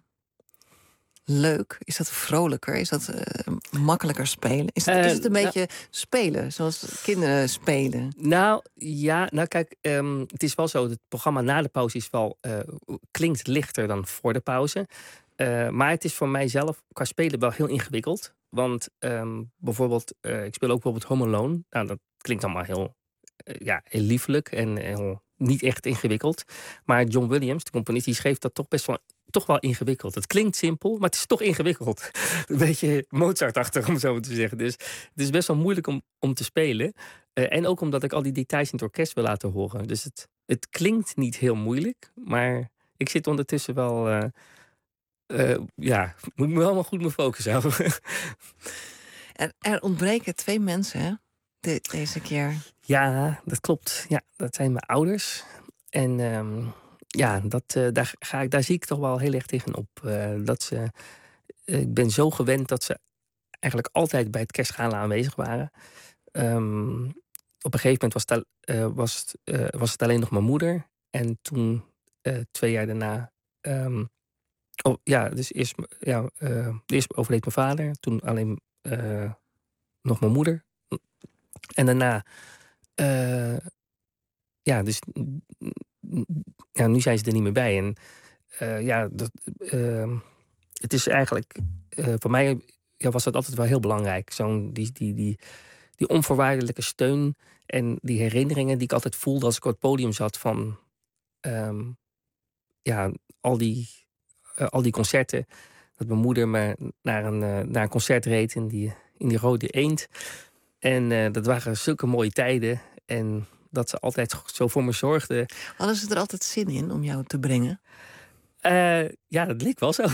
leuk? Is dat vrolijker? Is dat uh, makkelijker spelen? Is het, uh, is het een nou, beetje spelen, zoals kinderen spelen? Nou, ja, nou kijk, um, het is wel zo, het programma na de pauze is wel, uh, klinkt lichter dan voor de pauze. Uh, maar het is voor mijzelf qua spelen wel heel ingewikkeld. Want um, bijvoorbeeld, uh, ik speel ook bijvoorbeeld Home Alone. Nou, dat klinkt allemaal heel, uh, ja, heel liefelijk en heel... niet echt ingewikkeld. Maar John Williams, de componist, die schreef dat toch best wel, toch wel ingewikkeld. Het klinkt simpel, maar het is toch ingewikkeld. Een beetje Mozart-achtig, om zo te zeggen. Dus het is best wel moeilijk om, om te spelen. Uh, en ook omdat ik al die details in het orkest wil laten horen. Dus het, het klinkt niet heel moeilijk, maar ik zit ondertussen wel... Uh, uh, ja, moet me wel maar goed mijn focus houden. Er, er ontbreken twee mensen, hè? De, deze keer. Ja, dat klopt. Ja, dat zijn mijn ouders. En um, ja, dat, uh, daar, ga ik, daar zie ik toch wel heel erg tegenop. Uh, dat ze, uh, ik ben zo gewend dat ze eigenlijk altijd bij het kerstgala aanwezig waren. Um, op een gegeven moment was het, uh, was, het, uh, was het alleen nog mijn moeder. En toen, uh, twee jaar daarna... Um, oh, ja, dus eerst, ja, uh, eerst overleed mijn vader. Toen alleen uh, nog mijn moeder. En daarna... Uh, ja, dus ja, nu zijn ze er niet meer bij. En uh, ja, dat, uh, het is eigenlijk uh, voor mij ja, was dat altijd wel heel belangrijk. Zo'n die, die, die, die onvoorwaardelijke steun en die herinneringen die ik altijd voelde als ik op het podium zat van um, ja, al die, uh, al die concerten. Dat mijn moeder me naar een, uh, naar een concert reed in die, in die Rode Eend. En uh, dat waren zulke mooie tijden. En dat ze altijd zo voor me zorgde. Hadden ze er altijd zin in om jou te brengen? Uh, ja, dat leek wel zo.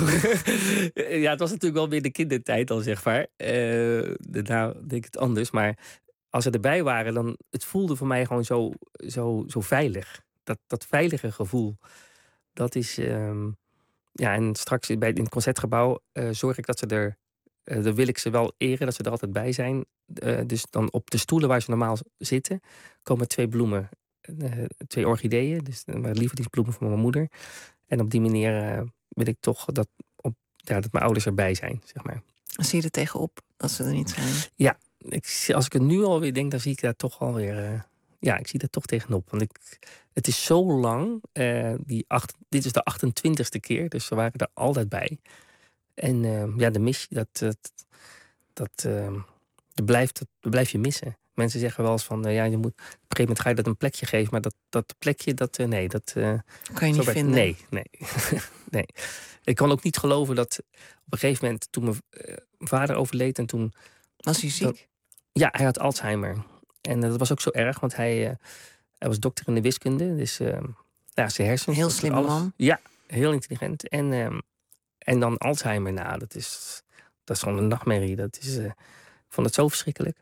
Ja, het was natuurlijk wel weer de kindertijd al, zeg maar. Uh, daarna denk ik het anders. Maar als ze erbij waren, dan het voelde voor mij gewoon zo, zo, zo veilig. Dat, dat veilige gevoel. Dat is... Um, ja, en straks bij, in het Concertgebouw uh, zorg ik dat ze er... Uh, dan wil ik ze wel eren, dat ze er altijd bij zijn. Uh, dus dan op de stoelen waar ze normaal zitten... komen twee bloemen. Uh, twee orchideeën. Dus uh, lievelingsbloemen van mijn moeder. En op die manier uh, wil ik toch dat, op, ja, dat mijn ouders erbij zijn, zeg maar. Zie je er tegenop dat ze er niet zijn? Ja, ik, als ik het nu alweer denk, dan zie ik daar toch alweer... Uh, ja, ik zie daar toch tegenop. Want ik, het is zo lang. Uh, die acht, dit is de achtentwintigste keer, dus ze waren er altijd bij. En uh, ja, de missie, dat, dat, dat, uh, dat, blijft, dat blijf je missen. Mensen zeggen wel eens van, uh, ja, je moet, op een gegeven moment ga je dat een plekje geven, maar dat, dat plekje, dat, uh, nee, dat... Uh, kan je niet bij, vinden? Nee, nee. nee. Ik kan ook niet geloven dat op een gegeven moment, toen mijn uh, vader overleed en toen... Was hij ziek? Dat, ja, hij had Alzheimer. En uh, dat was ook zo erg, want hij, uh, hij was dokter in de wiskunde, dus uh, ja, zijn hersens... Heel slimme man. Ja, heel intelligent. En... Uh, En dan Alzheimer, nou, dat is, dat is gewoon een nachtmerrie. Dat is, uh, ik vond het zo verschrikkelijk.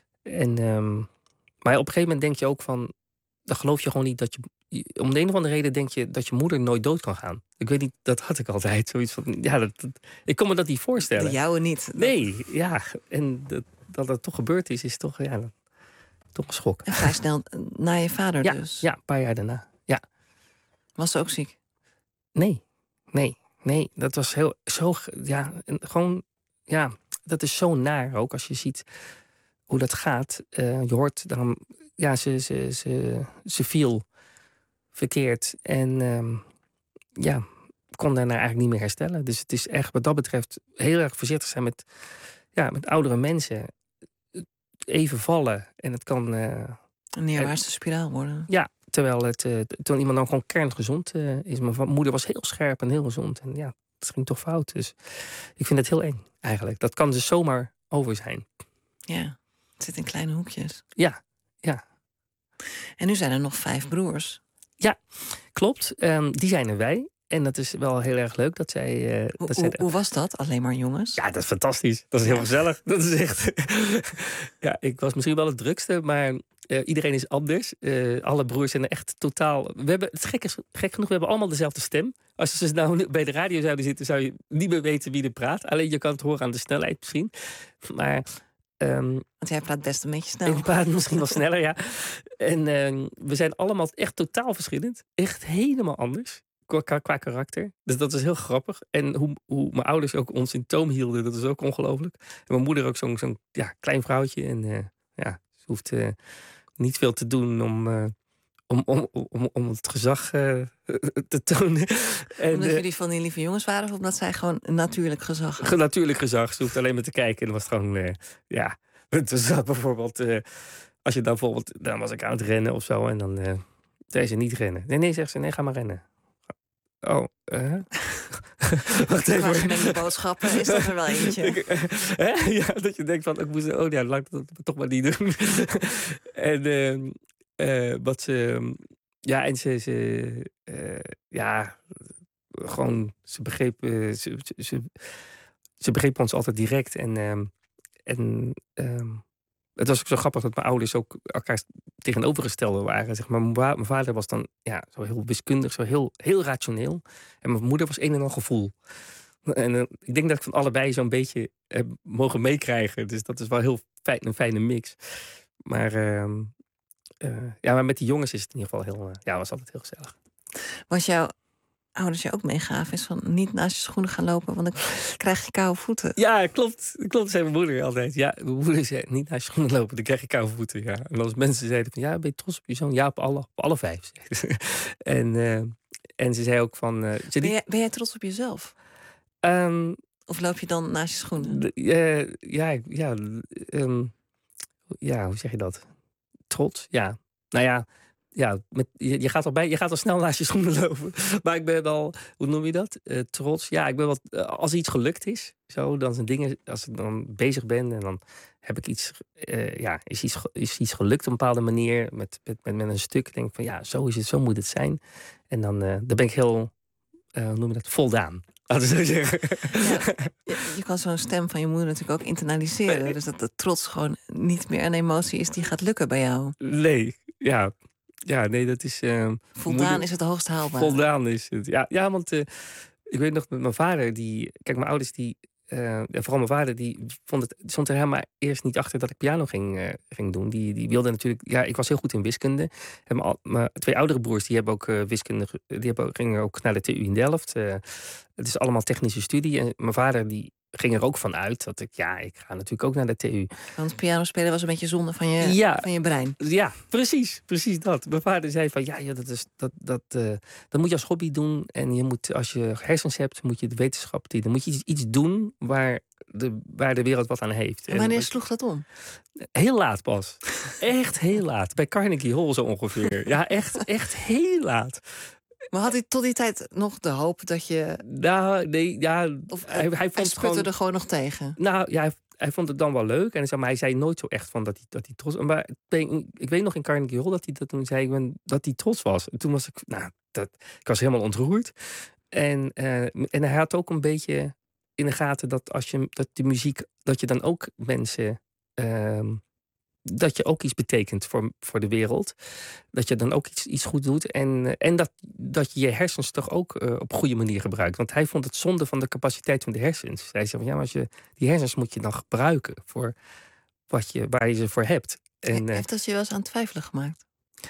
En, um, maar op een gegeven moment denk je ook van... dan geloof je gewoon niet dat je... Om de een of andere reden denk je dat je moeder nooit dood kan gaan. Ik weet niet, dat had ik altijd. Zoiets van, ja, dat, dat, ik kon me dat niet voorstellen. De jouwe niet. Nee, ja. En dat, dat dat toch gebeurd is, is toch, ja, dat, toch een schok. En vrij snel na je vader ja, dus? Ja, een paar jaar daarna, ja. Was ze ook ziek? Nee, nee. Nee, dat was heel zo. Ja, gewoon. Ja, dat is zo naar ook als je ziet hoe dat gaat. Uh, je hoort dan. Ja, ze, ze, ze, ze viel verkeerd. En um, ja, kon daarna eigenlijk niet meer herstellen. Dus het is echt wat dat betreft heel erg voorzichtig zijn met, ja, met oudere mensen. Even vallen. En het kan. Uh, een neerwaartse spiraal worden. Ja. Terwijl het, uh, toen iemand dan gewoon kerngezond uh, is. Mijn moeder was heel scherp en heel gezond. En ja, het ging toch fout. Dus ik vind het heel eng eigenlijk. Dat kan dus zomaar over zijn. Ja, het zit in kleine hoekjes. Ja, ja. En nu zijn er nog vijf broers. Ja, klopt. Um, die zijn er wij. En dat is wel heel erg leuk dat zij... Uh, hoe, dat zij hoe, hoe was dat? Alleen maar jongens? Ja, dat is fantastisch. Dat is heel gezellig. Dat is echt... ja, ik was misschien wel het drukste, maar uh, iedereen is anders. Uh, alle broers zijn echt totaal... We hebben, het gek, is, gek genoeg, we hebben allemaal dezelfde stem. Als ze nou bij de radio zouden zitten, zou je niet meer weten wie er praat. Alleen je kan het horen aan de snelheid misschien. Maar... Um, Want jij praat best een beetje snel. Ik praat misschien wel sneller, ja. En uh, we zijn allemaal echt totaal verschillend. Echt helemaal anders. Qua, qua karakter. Dus dat is heel grappig. En hoe, hoe mijn ouders ook ons in toom hielden, dat is ook ongelooflijk. En mijn moeder ook zo'n zo'n ja, klein vrouwtje. En uh, ja, ze hoeft uh, niet veel te doen om, uh, om, om, om, om het gezag uh, te tonen. En, omdat uh, jullie van die lieve jongens waren, of omdat zij gewoon een natuurlijk gezag had? Natuurlijk gezag. Ze hoeft alleen maar te kijken. En dat was gewoon, uh, ja. Het was bijvoorbeeld, uh, als je dan bijvoorbeeld, dan was ik aan het rennen of zo. En dan uh, zei ze niet rennen. Nee, nee, zegt ze, nee, ga maar rennen. Oh, uh. Wacht even. Qua gemengde boodschappen is dat er wel eentje. Ik, uh, ja, dat je denkt van, ik moest, oh ja, laat ik dat toch maar niet doen. en uh, uh, wat ze, ja, en ze, ze uh, ja, gewoon, ze begreep, uh, ze, ze, ze begreep ons altijd direct. En, uh, en uh, het was ook zo grappig dat mijn ouders ook elkaar tegenovergestelde waren. Zeg maar, mijn vader was dan ja, zo heel wiskundig, zo heel, heel rationeel. En mijn moeder was een en al gevoel. En uh, ik denk dat ik van allebei zo'n beetje heb mogen meekrijgen. Dus dat is wel heel fijn, een fijne mix. Maar, uh, uh, ja, maar met die jongens is het in ieder geval heel, uh, ja, was altijd heel gezellig. Was jouw ouders je ook meegaven... is van niet naast je schoenen gaan lopen... want dan krijg je koude voeten. Ja, klopt. Klopt, zei mijn moeder altijd. Ja, mijn moeder zei, niet naar je schoenen lopen, dan krijg je koude voeten. Ja. En als mensen zeiden van, ja, ben je trots op je zoon? Ja, op alle, op alle vijf. en, uh, en ze zei ook van... Uh, ze ben, jij, ben jij trots op jezelf? Um, of loop je dan naast je schoenen? De, uh, ja, ja, um, ja, hoe zeg je dat? Trots, ja. Nou ja... Ja, met, je, je, gaat al bij, je gaat al snel naast je schoenen lopen. Maar ik ben wel, hoe noem je dat? Uh, trots. Ja, ik ben wel, uh, als iets gelukt is, zo, dan zijn dingen, als ik dan bezig ben en dan heb ik iets, uh, ja, is iets, is iets gelukt op een bepaalde manier met, met, met, met een stuk. Denk van ja, zo is het, zo moet het zijn. En dan, uh, dan ben ik heel, uh, hoe noem je dat? Voldaan. Laten we zo zeggen. Ja, je, je kan zo'n stem van je moeder natuurlijk ook internaliseren. Dus dat de trots gewoon niet meer een emotie is die gaat lukken bij jou. Nee, ja. Ja, nee, dat is... Uh, voldaan moeder, is het hoogst haalbaar. Voldaan is het, ja. Ja, want uh, ik weet nog met mijn vader, die... Kijk, mijn ouders, die... Uh, ja, vooral mijn vader, die vond het, stond er helemaal eerst niet achter dat ik piano ging, uh, ging doen. Die, die wilde natuurlijk... Ja, ik was heel goed in wiskunde. En mijn, mijn twee oudere broers, die hebben ook uh, wiskunde... Die hebben ook, gingen ook naar de T U in Delft. Uh, het is allemaal technische studie. En mijn vader, die... ging er ook van uit dat ik, ja, ik ga natuurlijk ook naar de T U. Want piano spelen was een beetje zonde van je, ja, van je brein. Ja, precies, precies dat. Mijn vader zei van, ja, ja dat, is, dat, dat, uh, dat moet je als hobby doen. En je moet, als je hersens hebt, moet je de wetenschap die, dan moet je iets, iets doen waar de, waar de wereld wat aan heeft. En wanneer en, sloeg dat om? Heel laat pas. Echt heel laat. Bij Carnegie Hall zo ongeveer. Ja, echt, echt heel laat. Maar had hij tot die tijd nog de hoop dat je... Nou, nee, ja... Of hij, hij, vond hij sputte gewoon, er gewoon nog tegen? Nou, ja, hij, hij vond het dan wel leuk. En maar hij zei nooit zo echt van dat hij, dat hij trots was. Maar ik weet nog in Carnegie Hall dat hij dat toen zei dat hij trots was. En toen was ik... Nou, dat, ik was helemaal ontroerd. En, uh, en hij had ook een beetje in de gaten dat als je... Dat die muziek... Dat je dan ook mensen... Uh, dat je ook iets betekent voor, voor de wereld. Dat je dan ook iets, iets goed doet. En, en dat, dat je je hersens toch ook uh, op goede manier gebruikt. Want hij vond het zonde van de capaciteit van de hersens. Hij zei van ja, maar als je, die hersens moet je dan gebruiken voor wat je, waar je ze voor hebt. En, He, heeft dat je wel eens aan twijfelen gemaakt?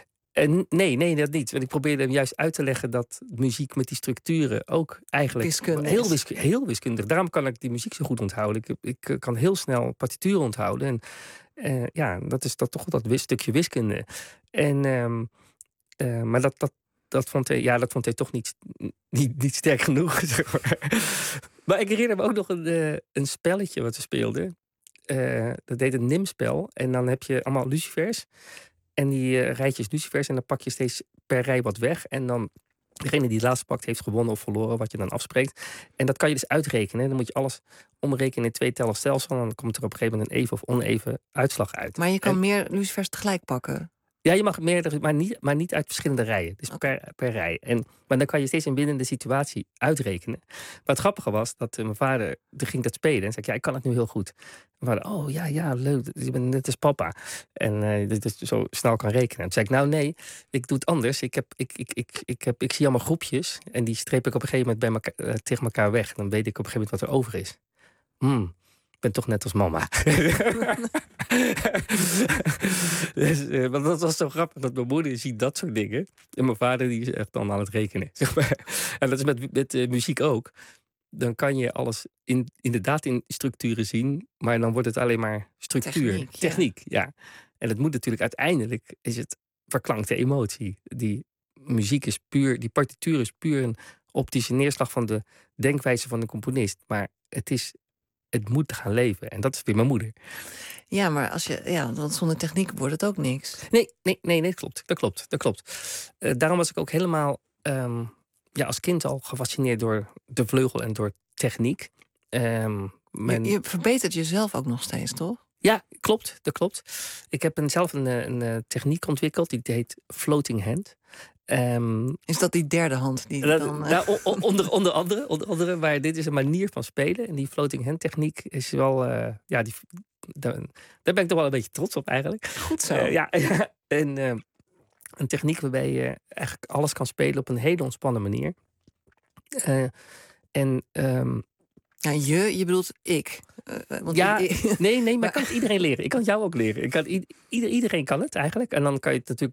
En nee, nee, dat niet. Want ik probeerde hem juist uit te leggen dat muziek met die structuren ook eigenlijk wiskundig. Heel, wisk, heel wiskundig. Daarom kan ik die muziek zo goed onthouden. Ik, ik kan heel snel partituren onthouden. En uh, ja, dat is dat toch dat wis, stukje wiskunde. En, um, uh, maar dat, dat, dat, vond hij, ja, dat vond hij toch niet, niet, niet sterk genoeg. Zeg maar. Maar ik herinner me ook nog een, uh, een spelletje wat we speelden. Uh, dat deed een N I M-spel. En dan heb je allemaal lucifers. En die uh, rijtjes lucifers en dan pak je steeds per rij wat weg. En dan degene die het laatste pakt heeft gewonnen of verloren, wat je dan afspreekt. En dat kan je dus uitrekenen. Dan moet je alles omrekenen in twee tellen stelsel. En dan komt er op een gegeven moment een even of oneven uitslag uit. Maar je kan en, meer lucifers tegelijk pakken? Ja, je mag meerdere, maar niet, maar niet uit verschillende rijen. Dus okay. per, per rij. En, maar dan kan je steeds een winnende situatie uitrekenen. Maar het grappige was dat uh, mijn vader, die ging dat spelen. En zei, ja, ik kan het nu heel goed. Mijn vader, oh ja, ja, leuk. Je bent net als papa. En uh, dat je zo snel kan rekenen. En toen zei ik, nou nee, ik doe het anders. Ik, heb, ik, ik, ik, ik, heb, ik zie allemaal groepjes. En die streep ik op een gegeven moment bij elkaar, uh, tegen elkaar weg. En dan weet ik op een gegeven moment wat er over is. Hmm. Ik ben toch net als mama. dus, uh, want dat was zo grappig dat mijn moeder ziet dat soort dingen. En mijn vader die is echt dan aan het rekenen. Zeg maar. En dat is met, met uh, muziek ook. Dan kan je alles in, inderdaad in structuren zien. Maar dan wordt het alleen maar structuur. Techniek, ja. Techniek, ja. En het moet natuurlijk uiteindelijk is het verklankte emotie. Die muziek is puur, die partituur is puur een optische neerslag van de denkwijze van de componist. Maar het is... Het moet gaan leven. En dat is weer mijn moeder. Ja, maar als je, ja, want zonder techniek wordt het ook niks. Nee, nee, nee, nee dat klopt. Dat klopt, dat klopt. Uh, daarom was ik ook helemaal um, ja, als kind al gefascineerd door de vleugel en door techniek. Um, mijn... je, je verbetert jezelf ook nog steeds, toch? Ja, klopt, dat klopt. Ik heb een, zelf een, een, een techniek ontwikkeld, die heet floating hand. Um, is dat die derde hand? Die dat, dan, uh... nou, onder, onder, andere, onder andere, maar dit is een manier van spelen. En die floating hand techniek is wel, uh, ja, die, daar, daar ben ik toch wel een beetje trots op eigenlijk. Goed zo. Uh, ja, en uh, een techniek waarbij je eigenlijk alles kan spelen op een hele ontspannen manier. Uh, en um, ja, je, je bedoelt ik. Uh, want ja, ik, nee, nee, maar ik kan het iedereen leren. Ik kan het jou ook leren. Ik kan, ieder, iedereen kan het eigenlijk. En dan kan je het natuurlijk op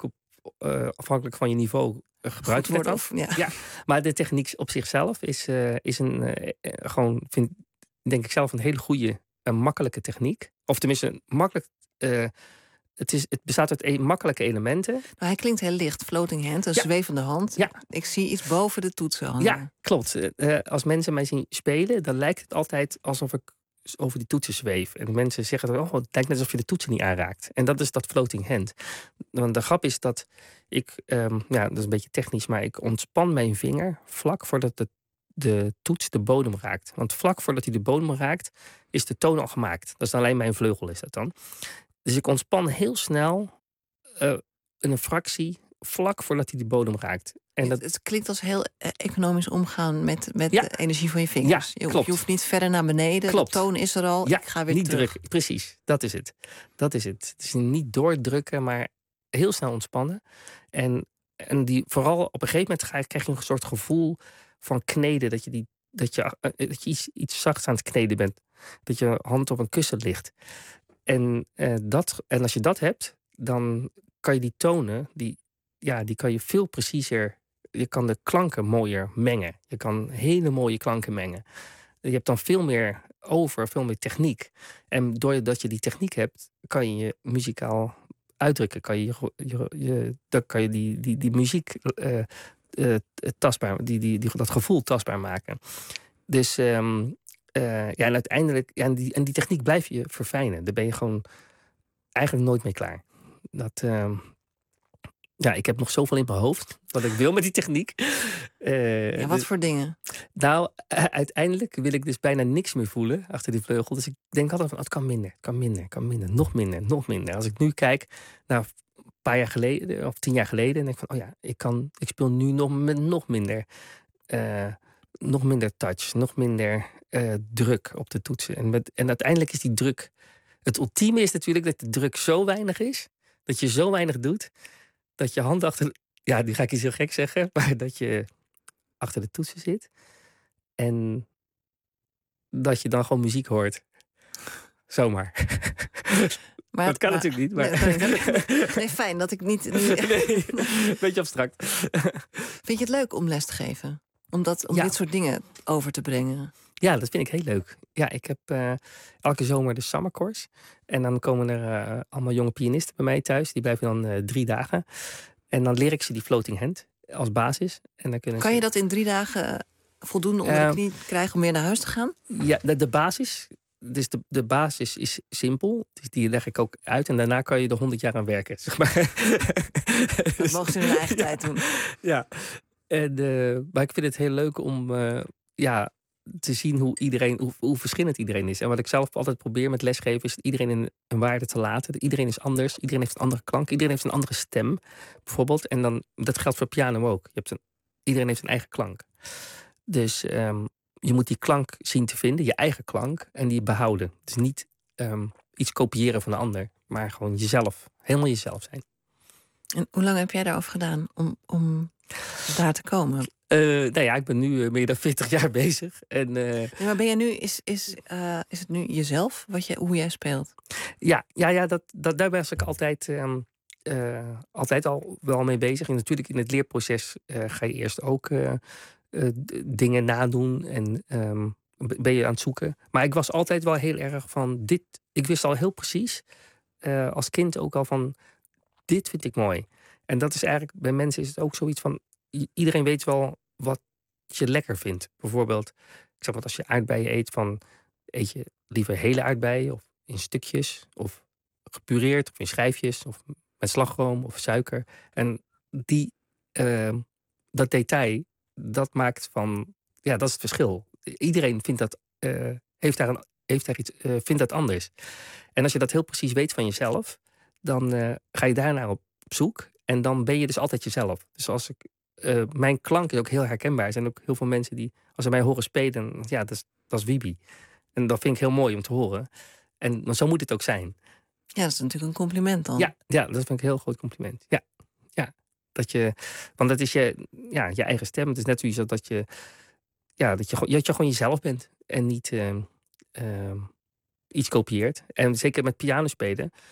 uh, afhankelijk van je niveau uh, gebruikt wordt. Of, ja. ja, maar de techniek op zichzelf is, uh, is een uh, uh, gewoon, vind, denk ik zelf, een hele goede, een makkelijke techniek. Of tenminste, een makkelijk. Uh, het, is, het bestaat uit e- makkelijke elementen. Nou, hij klinkt heel licht. Floating hand, een ja. zwevende hand. Ja. Ik zie iets boven de toetsen hangen. Ja, klopt. Uh, als mensen mij zien spelen, dan lijkt het altijd alsof ik over die toetsen zweef. En mensen zeggen dan, oh, het lijkt net alsof je de toetsen niet aanraakt. En dat is dat floating hand. Want de grap is dat ik, um, ja, dat is een beetje technisch, maar ik ontspan mijn vinger vlak voordat de, de toets de bodem raakt. Want vlak voordat hij de bodem raakt, is de toon al gemaakt. Dat is alleen mijn vleugel, is dat dan. Dus ik ontspan heel snel uh, in een fractie vlak voordat hij de bodem raakt. En dat... Het klinkt als heel economisch omgaan met, met ja. de energie van je vingers. Ja, je, je hoeft niet verder naar beneden. Klopt. De toon is er al. Ja, ik ga weer niet terug. Drukken. Precies, dat is het. Dat is het. Het is niet doordrukken, maar heel snel ontspannen. En, en die, vooral op een gegeven moment krijg je een soort gevoel van kneden. Dat je, die, dat je, dat je iets, iets zachts aan het kneden bent. Dat je hand op een kussen ligt. En, uh, dat, en als je dat hebt, dan kan je die tonen, die, ja, die kan je veel preciezer. Je kan de klanken mooier mengen. Je kan hele mooie klanken mengen. Je hebt dan veel meer over, veel meer techniek. En doordat je die techniek hebt, kan je je muzikaal uitdrukken. Kan je, je, je, dan kan je die, die, die muziek uh, uh, tastbaar, die, die, die, dat gevoel tastbaar maken. Dus um, uh, ja, en uiteindelijk, ja, en, die, en die techniek blijf je verfijnen. Daar ben je gewoon eigenlijk nooit mee klaar. Dat, uh, ja, ik heb nog zoveel in mijn hoofd wat ik wil met die techniek. Uh, ja, wat dus, voor dingen? Nou, uh, uiteindelijk wil ik dus bijna niks meer voelen achter die vleugel. Dus ik denk altijd van, oh, het kan minder, het kan minder, het kan minder, nog minder, nog minder. Als ik nu kijk naar een paar jaar geleden, of tien jaar geleden, denk ik van, oh ja, ik kan, ik speel nu nog met nog minder, uh, nog minder touch, nog minder uh, druk op de toetsen. En, met, en uiteindelijk is die druk, het ultieme is natuurlijk dat de druk zo weinig is, dat je zo weinig doet, dat je hand achter, ja, die ga ik iets heel gek zeggen, maar dat je achter de toetsen zit en dat je dan gewoon muziek hoort. Zomaar. Maar, dat kan maar, natuurlijk niet. Maar... Nee, nee, nee, fijn dat ik niet... niet... Nee, een beetje abstract. Vind je het leuk om les te geven? Om, dat, om ja. dit soort dingen over te brengen? Ja, dat vind ik heel leuk. Ja, ik heb uh, elke zomer de Summer Course. En dan komen er uh, allemaal jonge pianisten bij mij thuis. Die blijven dan uh, drie dagen. En dan leer ik ze die floating hand als basis. En dan kunnen kan ze... je dat in drie dagen voldoende onder uh, de knie krijgen om weer naar huis te gaan? Ja, de, de basis... Dus de, de basis is simpel. Dus die leg ik ook uit. En daarna kan je er honderd jaar aan werken. Zeg maar. Dat mogen ze in hun eigen ja, tijd doen. Ja. En, uh, maar ik vind het heel leuk om uh, ja, te zien hoe, iedereen, hoe, hoe verschillend iedereen is. En wat ik zelf altijd probeer met lesgeven is iedereen in een waarde te laten. Iedereen is anders. Iedereen heeft een andere klank. Iedereen heeft een andere stem. Bijvoorbeeld. En dan, dat geldt voor piano ook. Je hebt een, iedereen heeft een eigen klank. Dus... Um, je moet die klank zien te vinden, je eigen klank, en die behouden. Dus niet um, iets kopiëren van de ander, maar gewoon jezelf, helemaal jezelf zijn. En hoe lang heb jij daarover gedaan om, om daar te komen? Uh, nou ja, ik ben nu uh, meer dan veertig jaar bezig. En, uh, nee, maar ben jij nu, is, is, uh, is het nu jezelf, wat je, hoe jij speelt? Ja, ja, ja dat, dat, daar was ik altijd, um, uh, altijd al wel mee bezig. En natuurlijk in het leerproces uh, ga je eerst ook... Uh, Uh, dingen nadoen en um, ben je aan het zoeken. Maar ik was altijd wel heel erg van dit. Ik wist al heel precies, uh, als kind ook al van dit vind ik mooi. En dat is eigenlijk, bij mensen is het ook zoiets van, iedereen weet wel wat je lekker vindt. Bijvoorbeeld, ik zeg maar, als je aardbeien eet, van eet je liever hele aardbeien of in stukjes of gepureerd of in schijfjes of met slagroom of suiker. En die, uh, dat detail, dat maakt van, ja, dat is het verschil. Iedereen vindt dat, uh, heeft daar, een, heeft daar iets, uh, vindt dat anders. En als je dat heel precies weet van jezelf, dan uh, ga je daarnaar op zoek. En dan ben je dus altijd jezelf. Dus als ik, uh, mijn klank is ook heel herkenbaar. Er zijn ook heel veel mensen die, als ze mij horen spelen, ja, dat is, dat is Wiebe. En dat vind ik heel mooi om te horen. En maar zo moet het ook zijn. Ja, dat is natuurlijk een compliment dan. Ja, ja, dat vind ik een heel groot compliment. Ja. Dat je, want dat is je, ja, je eigen stem. Het is net zoiets dat je, ja, dat je, dat je gewoon jezelf bent. En niet uh, uh, iets kopieert. En zeker met piano spelen.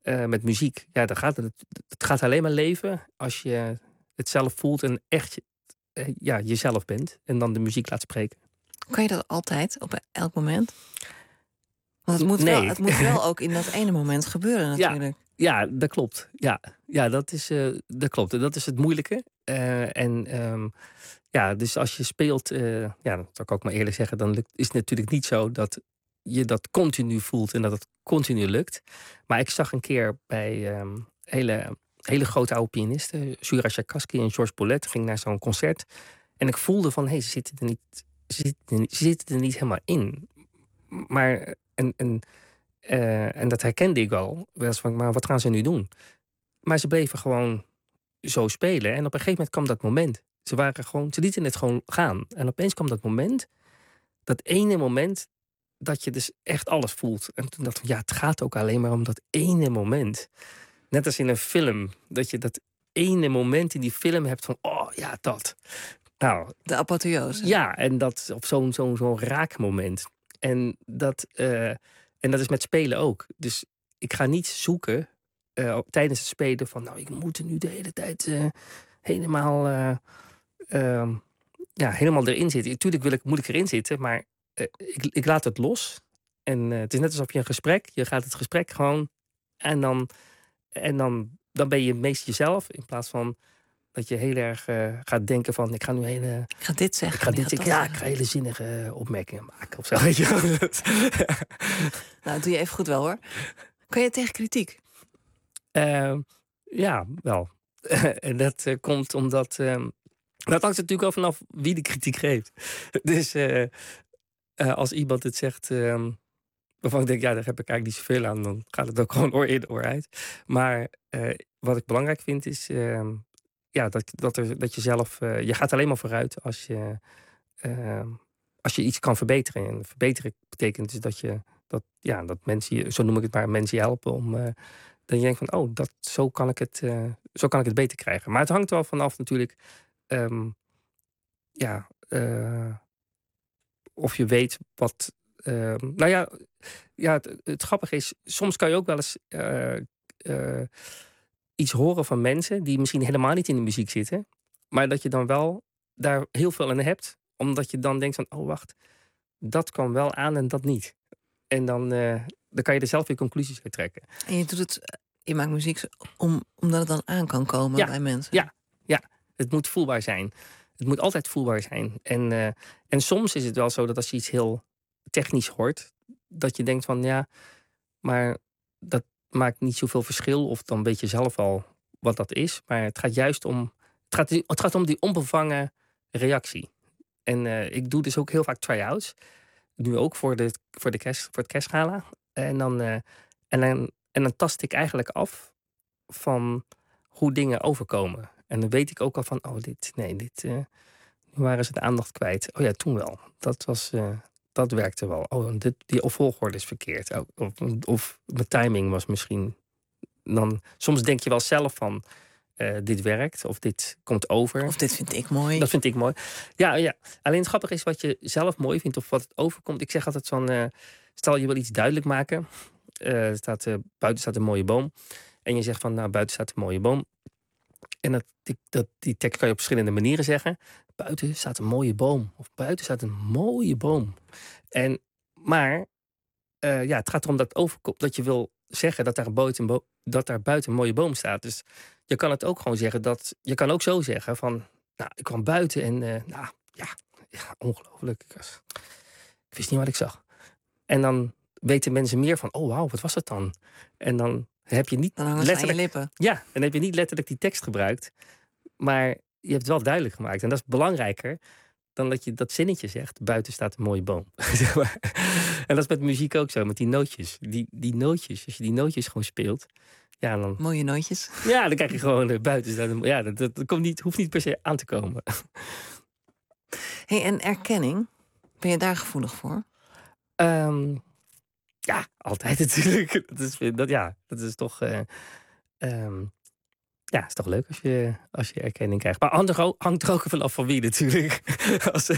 uh, met muziek, ja, dan gaat het, het gaat alleen maar leven als je het zelf voelt en echt uh, ja, jezelf bent. En dan de muziek laat spreken. Kan je dat altijd, op elk moment? Want het moet, nee. wel, het moet wel ook in dat ene moment gebeuren natuurlijk. Ja, ja dat klopt. Ja, ja dat, is, uh, dat klopt. En dat is het moeilijke. Uh, en um, ja, dus als je speelt, uh, ja, dat zal ik ook maar eerlijk zeggen, dan lukt, is het natuurlijk niet zo dat je dat continu voelt en dat het continu lukt. Maar ik zag een keer bij um, hele, hele grote oude pianisten, Shura Tchaikovsky en Georges Bolet, ging naar zo'n concert. En ik voelde van, hé, hey, ze zitten er niet, ze zitten er niet, ze zitten er niet helemaal in. Maar en, en, uh, en dat herkende ik al. Van, maar wat gaan ze nu doen? Maar ze bleven gewoon zo spelen. En op een gegeven moment kwam dat moment. Ze waren gewoon, ze lieten het gewoon gaan. En opeens kwam dat moment, dat ene moment, dat je dus echt alles voelt. En toen dacht ik, ja, het gaat ook alleen maar om dat ene moment. Net als in een film, dat je dat ene moment in die film hebt van, oh ja, dat. Nou, de apotheose. Ja, en dat op zo'n zo'n zo'n raakmoment. En dat, uh, en dat is met spelen ook. Dus ik ga niet zoeken uh, tijdens het spelen van, nou, ik moet er nu de hele tijd uh, helemaal, uh, uh, ja, helemaal erin zitten. Natuurlijk wil ik, moet ik erin zitten, maar uh, ik, ik laat het los. En uh, het is net alsof je een gesprek, je gaat het gesprek gewoon en dan, en dan, dan ben je meest jezelf in plaats van dat je heel erg uh, gaat denken van, ik ga nu hele... Ik ga dit zeggen. Ik ga dit zeggen. Ja, ik ga hele zinnige opmerkingen maken of zo. Weet je? Nou, doe je even goed wel hoor. Kan je tegen kritiek? Uh, ja, wel. En dat uh, komt omdat... Uh, dat hangt natuurlijk wel vanaf wie de kritiek geeft. Dus uh, uh, als iemand het zegt... Uh, waarvan ik denk, ja, daar heb ik eigenlijk niet zoveel aan. Dan gaat het ook gewoon oor in, oor uit. Maar uh, wat ik belangrijk vind is... Uh, Ja, dat, dat, er, dat je zelf... Uh, je gaat alleen maar vooruit als je, uh, als je iets kan verbeteren. En verbeteren betekent dus dat je... Dat, ja, dat mensen je, zo noem ik het maar, mensen je helpen om... Uh, dat je denkt van, oh, dat, zo, kan ik het, uh, zo kan ik het beter krijgen. Maar het hangt wel vanaf natuurlijk... Um, ja, uh, of je weet wat... Uh, nou ja, ja het, het grappige is... Soms kan je ook wel eens... Uh, uh, iets horen van mensen die misschien helemaal niet in de muziek zitten, maar dat je dan wel daar heel veel aan hebt, omdat je dan denkt van, oh wacht, dat kan wel aan en dat niet. En dan, uh, dan kan je er zelf weer conclusies uit trekken. En je doet het, je maakt muziek om, omdat het dan aan kan komen ja, bij mensen. Ja, ja, het moet voelbaar zijn. Het moet altijd voelbaar zijn. En, uh, en soms is het wel zo dat als je iets heel technisch hoort, dat je denkt van, ja, maar dat maakt niet zoveel verschil, of dan weet je zelf al wat dat is. Maar het gaat juist om... Het gaat, het gaat om die onbevangen reactie. En uh, ik doe dus ook heel vaak try-outs. Nu ook voor, de, voor, de kerst, voor het kerstgala. En dan, uh, en, dan, en dan tast ik eigenlijk af van hoe dingen overkomen. En dan weet ik ook al van, oh, dit... Nee, dit... Uh, nu waren ze de aandacht kwijt. Oh ja, toen wel. Dat was... Uh, Dat werkte wel. Oh, dit, die volgorde is verkeerd. Oh, of, of mijn timing was misschien... Dan, soms denk je wel zelf van... Uh, dit werkt, of dit komt over. Of dit vind ik mooi. Dat vind ik mooi. Ja, ja. Alleen het grappige is wat je zelf mooi vindt... of wat het overkomt. Ik zeg altijd van... Uh, stel je wil iets duidelijk maken. Uh, staat, uh, buiten staat een mooie boom. En je zegt van, nou, buiten staat een mooie boom. En dat, die, dat, die tekst kan je op verschillende manieren zeggen. Buiten staat een mooie boom. Of buiten staat een mooie boom. En, maar uh, ja, het gaat erom dat, overkomt, dat je wil zeggen dat daar, buiten, bo- dat daar buiten een mooie boom staat. Dus je kan het ook gewoon zeggen dat... Je kan ook zo zeggen van... Nou, ik kwam buiten en... Uh, nou, ja, ja ongelooflijk. Ik, was, ik wist niet wat ik zag. En dan weten mensen meer van... Oh, wauw, wat was het dan? En dan heb je niet dan hangen letterlijk... aan je lippen. Ja, dan heb je niet letterlijk die tekst gebruikt. Maar je hebt het wel duidelijk gemaakt. En dat is belangrijker dan dat je dat zinnetje zegt. Buiten staat een mooie boom. En dat is met muziek ook zo, met die nootjes. Die, die nootjes, als je die nootjes gewoon speelt... Ja, dan, mooie nootjes. Ja, dan krijg je gewoon uh, buiten staat een, ja, dat, dat, dat komt niet, hoeft niet per se aan te komen. Hey, en erkenning, ben je daar gevoelig voor? Um, ja, altijd natuurlijk. Dat is, dat, ja, dat is toch... Uh, um, Ja, is toch leuk als je, als je erkenning krijgt. Maar hangt, hangt er ook vanaf van wie natuurlijk. als,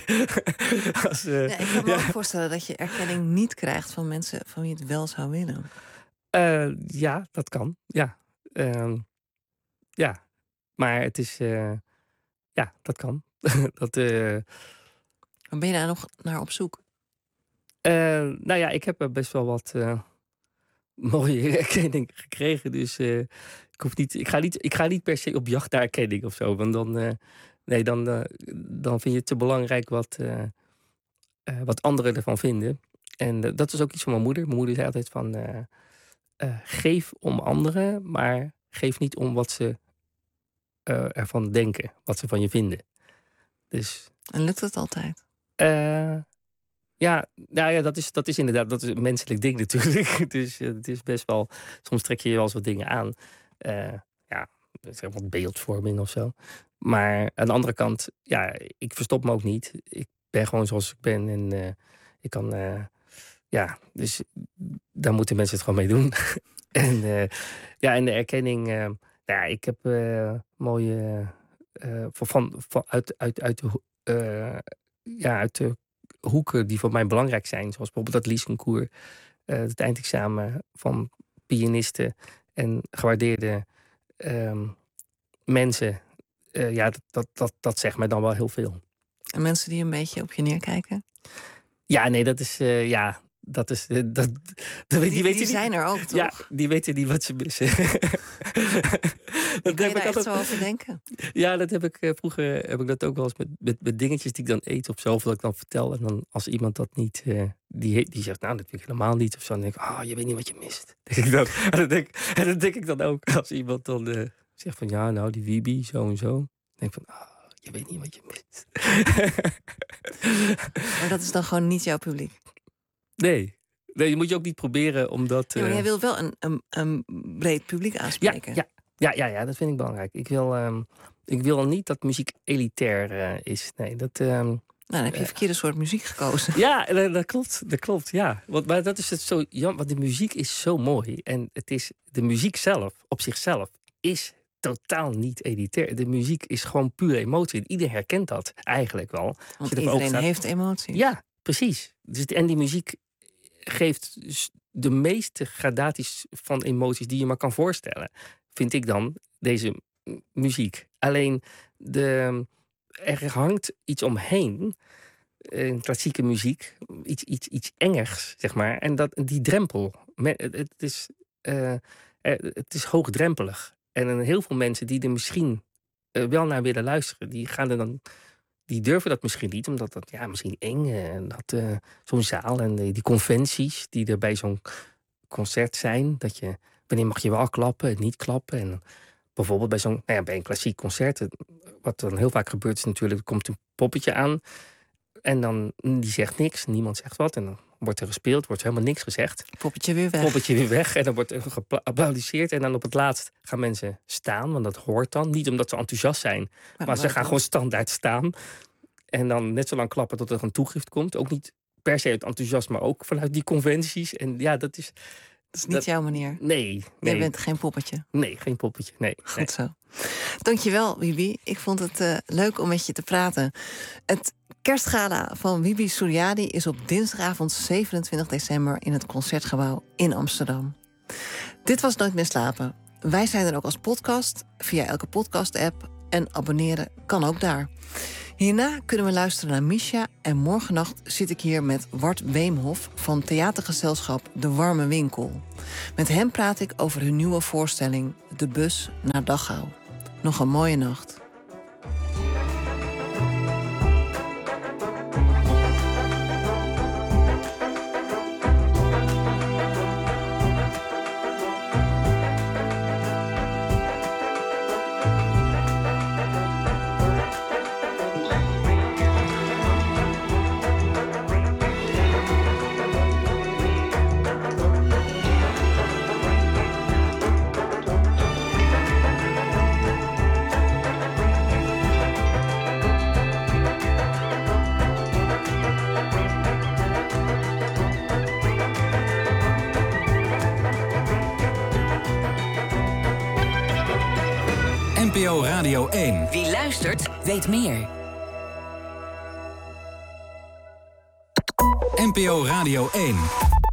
als, uh, ja, ik kan me ja. ook voorstellen dat je erkenning niet krijgt van mensen van wie je het wel zou willen. Uh, ja, dat kan. Ja. Uh, ja. Maar het is... Uh, ja, dat kan. dat, uh... Maar ben je daar nog naar op zoek? Uh, nou ja, ik heb best wel wat uh, mooie erkenning gekregen. Dus uh, ik, hoef niet, ik, ga niet, ik ga niet per se op jacht naar erkenning of zo. Want dan, uh, nee, dan, uh, dan vind je het te belangrijk wat, uh, uh, wat anderen ervan vinden. En uh, dat is ook iets van mijn moeder. Mijn moeder zei altijd van... Uh, uh, geef om anderen, maar geef niet om wat ze uh, ervan denken. Wat ze van je vinden. Dus, en lukt het altijd? Uh, ja, nou ja, dat is, dat is inderdaad dat is een menselijk ding natuurlijk. Dus uh, het is best wel... Soms trek je je wel eens wat dingen aan. Uh, ja, zeg wat beeldvorming of zo. Maar aan de andere kant, ja, ik verstop me ook niet. Ik ben gewoon zoals ik ben. En uh, ik kan... Uh, ja, dus daar moeten mensen het gewoon mee doen. en, uh, ja, en de erkenning... Uh, nou ja, ik heb uh, mooie... Uh, van, van, uit, uit, uit de... Uh, ja, uit de hoeken die voor mij belangrijk zijn. Zoals bijvoorbeeld dat liesconcours. Uh, het eindexamen van pianisten en gewaardeerde um, mensen. Uh, ja, dat, dat, dat, dat zegt mij dan wel heel veel. En mensen die een beetje op je neerkijken? Ja, nee, dat is... Uh, ja, dat is... Uh, dat, dat, die die, die, weten die zijn niet, er ook, toch? Ja, die weten niet wat ze missen. dat kan je daar echt zo over denken? Ja, dat heb ik uh, vroeger heb ik dat ook wel eens met, met, met dingetjes die ik dan eet of zo, of dat ik dan vertel. En dan als iemand dat niet, uh, die, die zegt, nou, dat vind ik helemaal niet. Of zo, dan denk ik, ah, oh, je weet niet wat je mist. Denk ik dan. En, dan denk, en dan denk ik dan ook, als iemand dan uh, zegt van, ja, nou, die Wiebe, zo en zo. Dan denk ik van, ah, oh, je weet niet wat je mist. Maar dat is dan gewoon niet jouw publiek? Nee. Nee, je moet je ook niet proberen, omdat... Uh... Ja, maar jij wil wel een, een, een breed publiek aanspreken. Ja, ja, ja, ja, ja, dat vind ik belangrijk. Ik wil, um, ik wil niet dat muziek elitair uh, is. Nee, dat... Um, nou, dan heb je een verkeerde soort muziek gekozen. Ja, dat, dat klopt. Dat klopt, ja. Want, maar dat is het zo jammer, want de muziek is zo mooi. En het is, de muziek zelf, op zichzelf, is totaal niet elitair. De muziek is gewoon pure emotie. Iedereen herkent dat eigenlijk wel. Want iedereen heeft emoties. Ja, precies. Dus, en die muziek geeft de meeste gradaties van emoties die je maar kan voorstellen, vind ik dan, deze muziek. Alleen, de, er hangt iets omheen, in klassieke muziek, iets, iets, iets engers, zeg maar. En dat, die drempel, het is, uh, het is hoogdrempelig. En heel veel mensen die er misschien uh, wel naar willen luisteren, die gaan er dan... Die durven dat misschien niet, omdat dat ja, misschien eng en dat uh, zo'n zaal en die, die conventies die er bij zo'n concert zijn, dat je wanneer mag je wel klappen en niet klappen. En bijvoorbeeld bij zo'n nou ja, bij een klassiek concert, wat dan heel vaak gebeurt is natuurlijk, er komt een poppetje aan en dan die zegt niks, niemand zegt wat en dan wordt er gespeeld, wordt helemaal niks gezegd. Poppetje weer weg. Poppetje weer weg en dan wordt er geapplaudiseerd en dan op het laatst gaan mensen staan, want dat hoort dan. Niet omdat ze enthousiast zijn, maar, maar ze gaan gewoon standaard staan. En dan net zo lang klappen tot er een toegift komt. Ook niet per se uit enthousiasme, maar ook vanuit die conventies. En ja, dat is... Dat is niet dat, jouw manier? Nee, nee. Je bent geen poppetje? Nee, geen poppetje, nee. Goed nee. zo. Dankjewel, Wiebe. Ik vond het uh, leuk om met je te praten. Het kerstgala van Wiebe Suryadi is op dinsdagavond zevenentwintig december in het Concertgebouw in Amsterdam. Dit was Nooit meer slapen. Wij zijn er ook als podcast, via elke podcast-app. En abonneren kan ook daar. Hierna kunnen we luisteren naar Misha en morgennacht zit ik hier met Wart Weemhof van theatergezelschap De Warme Winkel. Met hem praat ik over hun nieuwe voorstelling De Bus naar Dachau. Nog een mooie nacht. N P O Radio één. Wie luistert, weet meer. N P O Radio één.